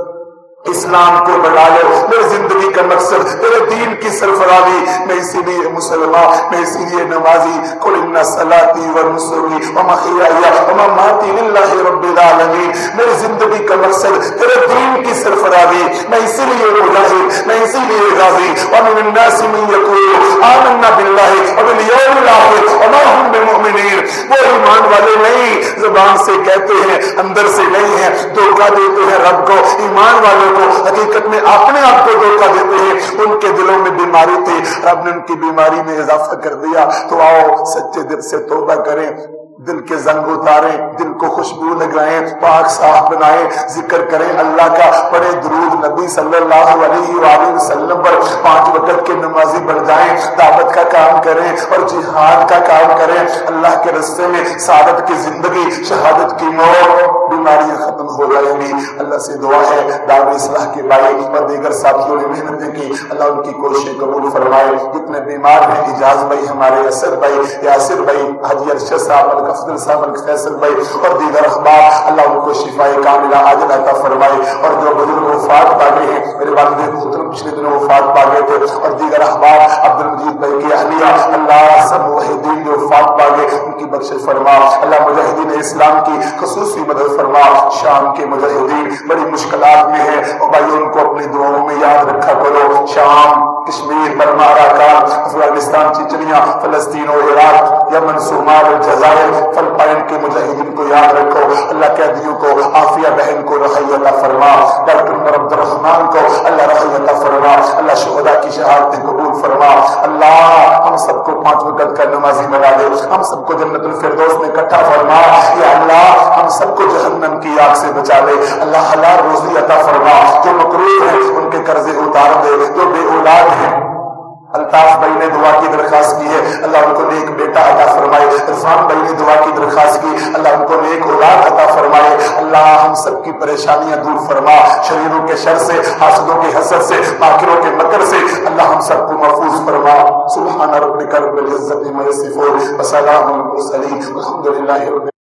اسلام کو بڑھا لو. میری زندگی کا مقصد تیرے دین کی سرفرازی. میں اسی لیے مسلمان, میں اسی لیے نمازی. قل ان صلاتی و نسکی و محیای و مماتی للہ رب العالمین. میری زندگی کا مقصد تیرے دین کی سرفرازی. میں اسی لیے مجاہد, میں اسی لیے غازی. ومن الناس من یقول آمنا باللہ وبالیوم الآخر وما هم بمؤمنین. وہ ایمان والے نہیں زبان سے کہتے ہیں اندر سے نہیں ہیں, دھوکہ دیتے ہیں رب کو. ایمان والے کو حقیقت میں اپنے آپ کو دھوکہ دیتے ہیں. ان کے دلوں میں بیماری تھی, رب نے ان کی بیماری میں اضافہ کر دیا. تو آؤ سچے دل سے توبہ کریں, دل کے زنگ اتاریں, دل کو خوشبو لگائیں, پاک صاف بنائیں, ذکر کریں اللہ کا, پڑھیں درود نبی صلی اللہ علیہ وآلہ وسلم پر, 5 وقت کے نمازی بن جائیں, دعوت کا کام کریں اور جہاد کا کام کریں. اللہ کے راستے میں سعادت کی زندگی, شہادت کی موت, بیماریاں ختم ہو جائیں گی. اللہ سے دعا ہے دعوی اصلاح کے بھائی اور دیگر ساتھیوں نے محنتیں کی, اللہ ان کی کوششیں قبول فرمائے. جتنے بیمار ہیں اجاز بھائی, ہمارے اسد بھائی, یاسر بھائی, حاجی ارشد صاحب, افضل صاحب, فیصل بھائی اور دیگر احباب, اللہ ان کو شفائے کاملہ عاجل عطا فرمائے. اور جو بزرگ وفات پا گئے ہیں, میرے والد محترم پچھلے دنوں وفات پا گئے تھے, اور دیگر احباب عبد المجید بھائی کی اہلیہ, اللہ سب موحدین جو وفات پا گئے ان کی بخشش فرما. اللہ مجاہدین اسلام کی خصوصی مدد فرما. شام کے مجاہدین بڑی مشکلات میں ہیں اور بھائی ان کو اپنی دعاؤں میں یاد رکھا کرو. شام, Kashmir, Burma, Arakan, Afghanistan, Chechnya, فلسطین و عراق, یمن, صومال, الجزائر, فلپائن کے مجاہدین کو یاد رکھو. اللہ قیدیوں کو, عافیہ بہن کو رحمت عطا فرما. ڈاکٹر عمر عبد الرحمان کو اللہ رحمت عطا فرما. اللہ شہداء کی شہادتیں قبول فرما. اللہ ہم سب کو 5 وقت کا نمازی بنا دے, ہم سب کو جنت الفردوس میں اکٹھا فرما. یا اللہ ہم سب کو جہنم کی آگ سے بچا لے. اللہ حلال روزی عطا فرما. جو مقروض ہیں ان کے قرضے اتار دے. جو بے اولاد ہیں, الطاف بھائی نے دعا کی درخواست کی ہے, اللہ ان کو نیک بیٹا عطا فرمائے. عرفان بھائی نے دعا کی درخواست کی, اللہ ان کو نیک اولاد عطا فرمائے. اللہ ہم سب کی پریشانیاں دور فرما. شریروں کے شر سے, حاسدوں کے حسد سے, ماکروں کے مکر سے اللہ ہم سب کو محفوظ فرما. سبحان ربک رب العزت عما یصفون وسلام علی المرسلین والحمد للہ رب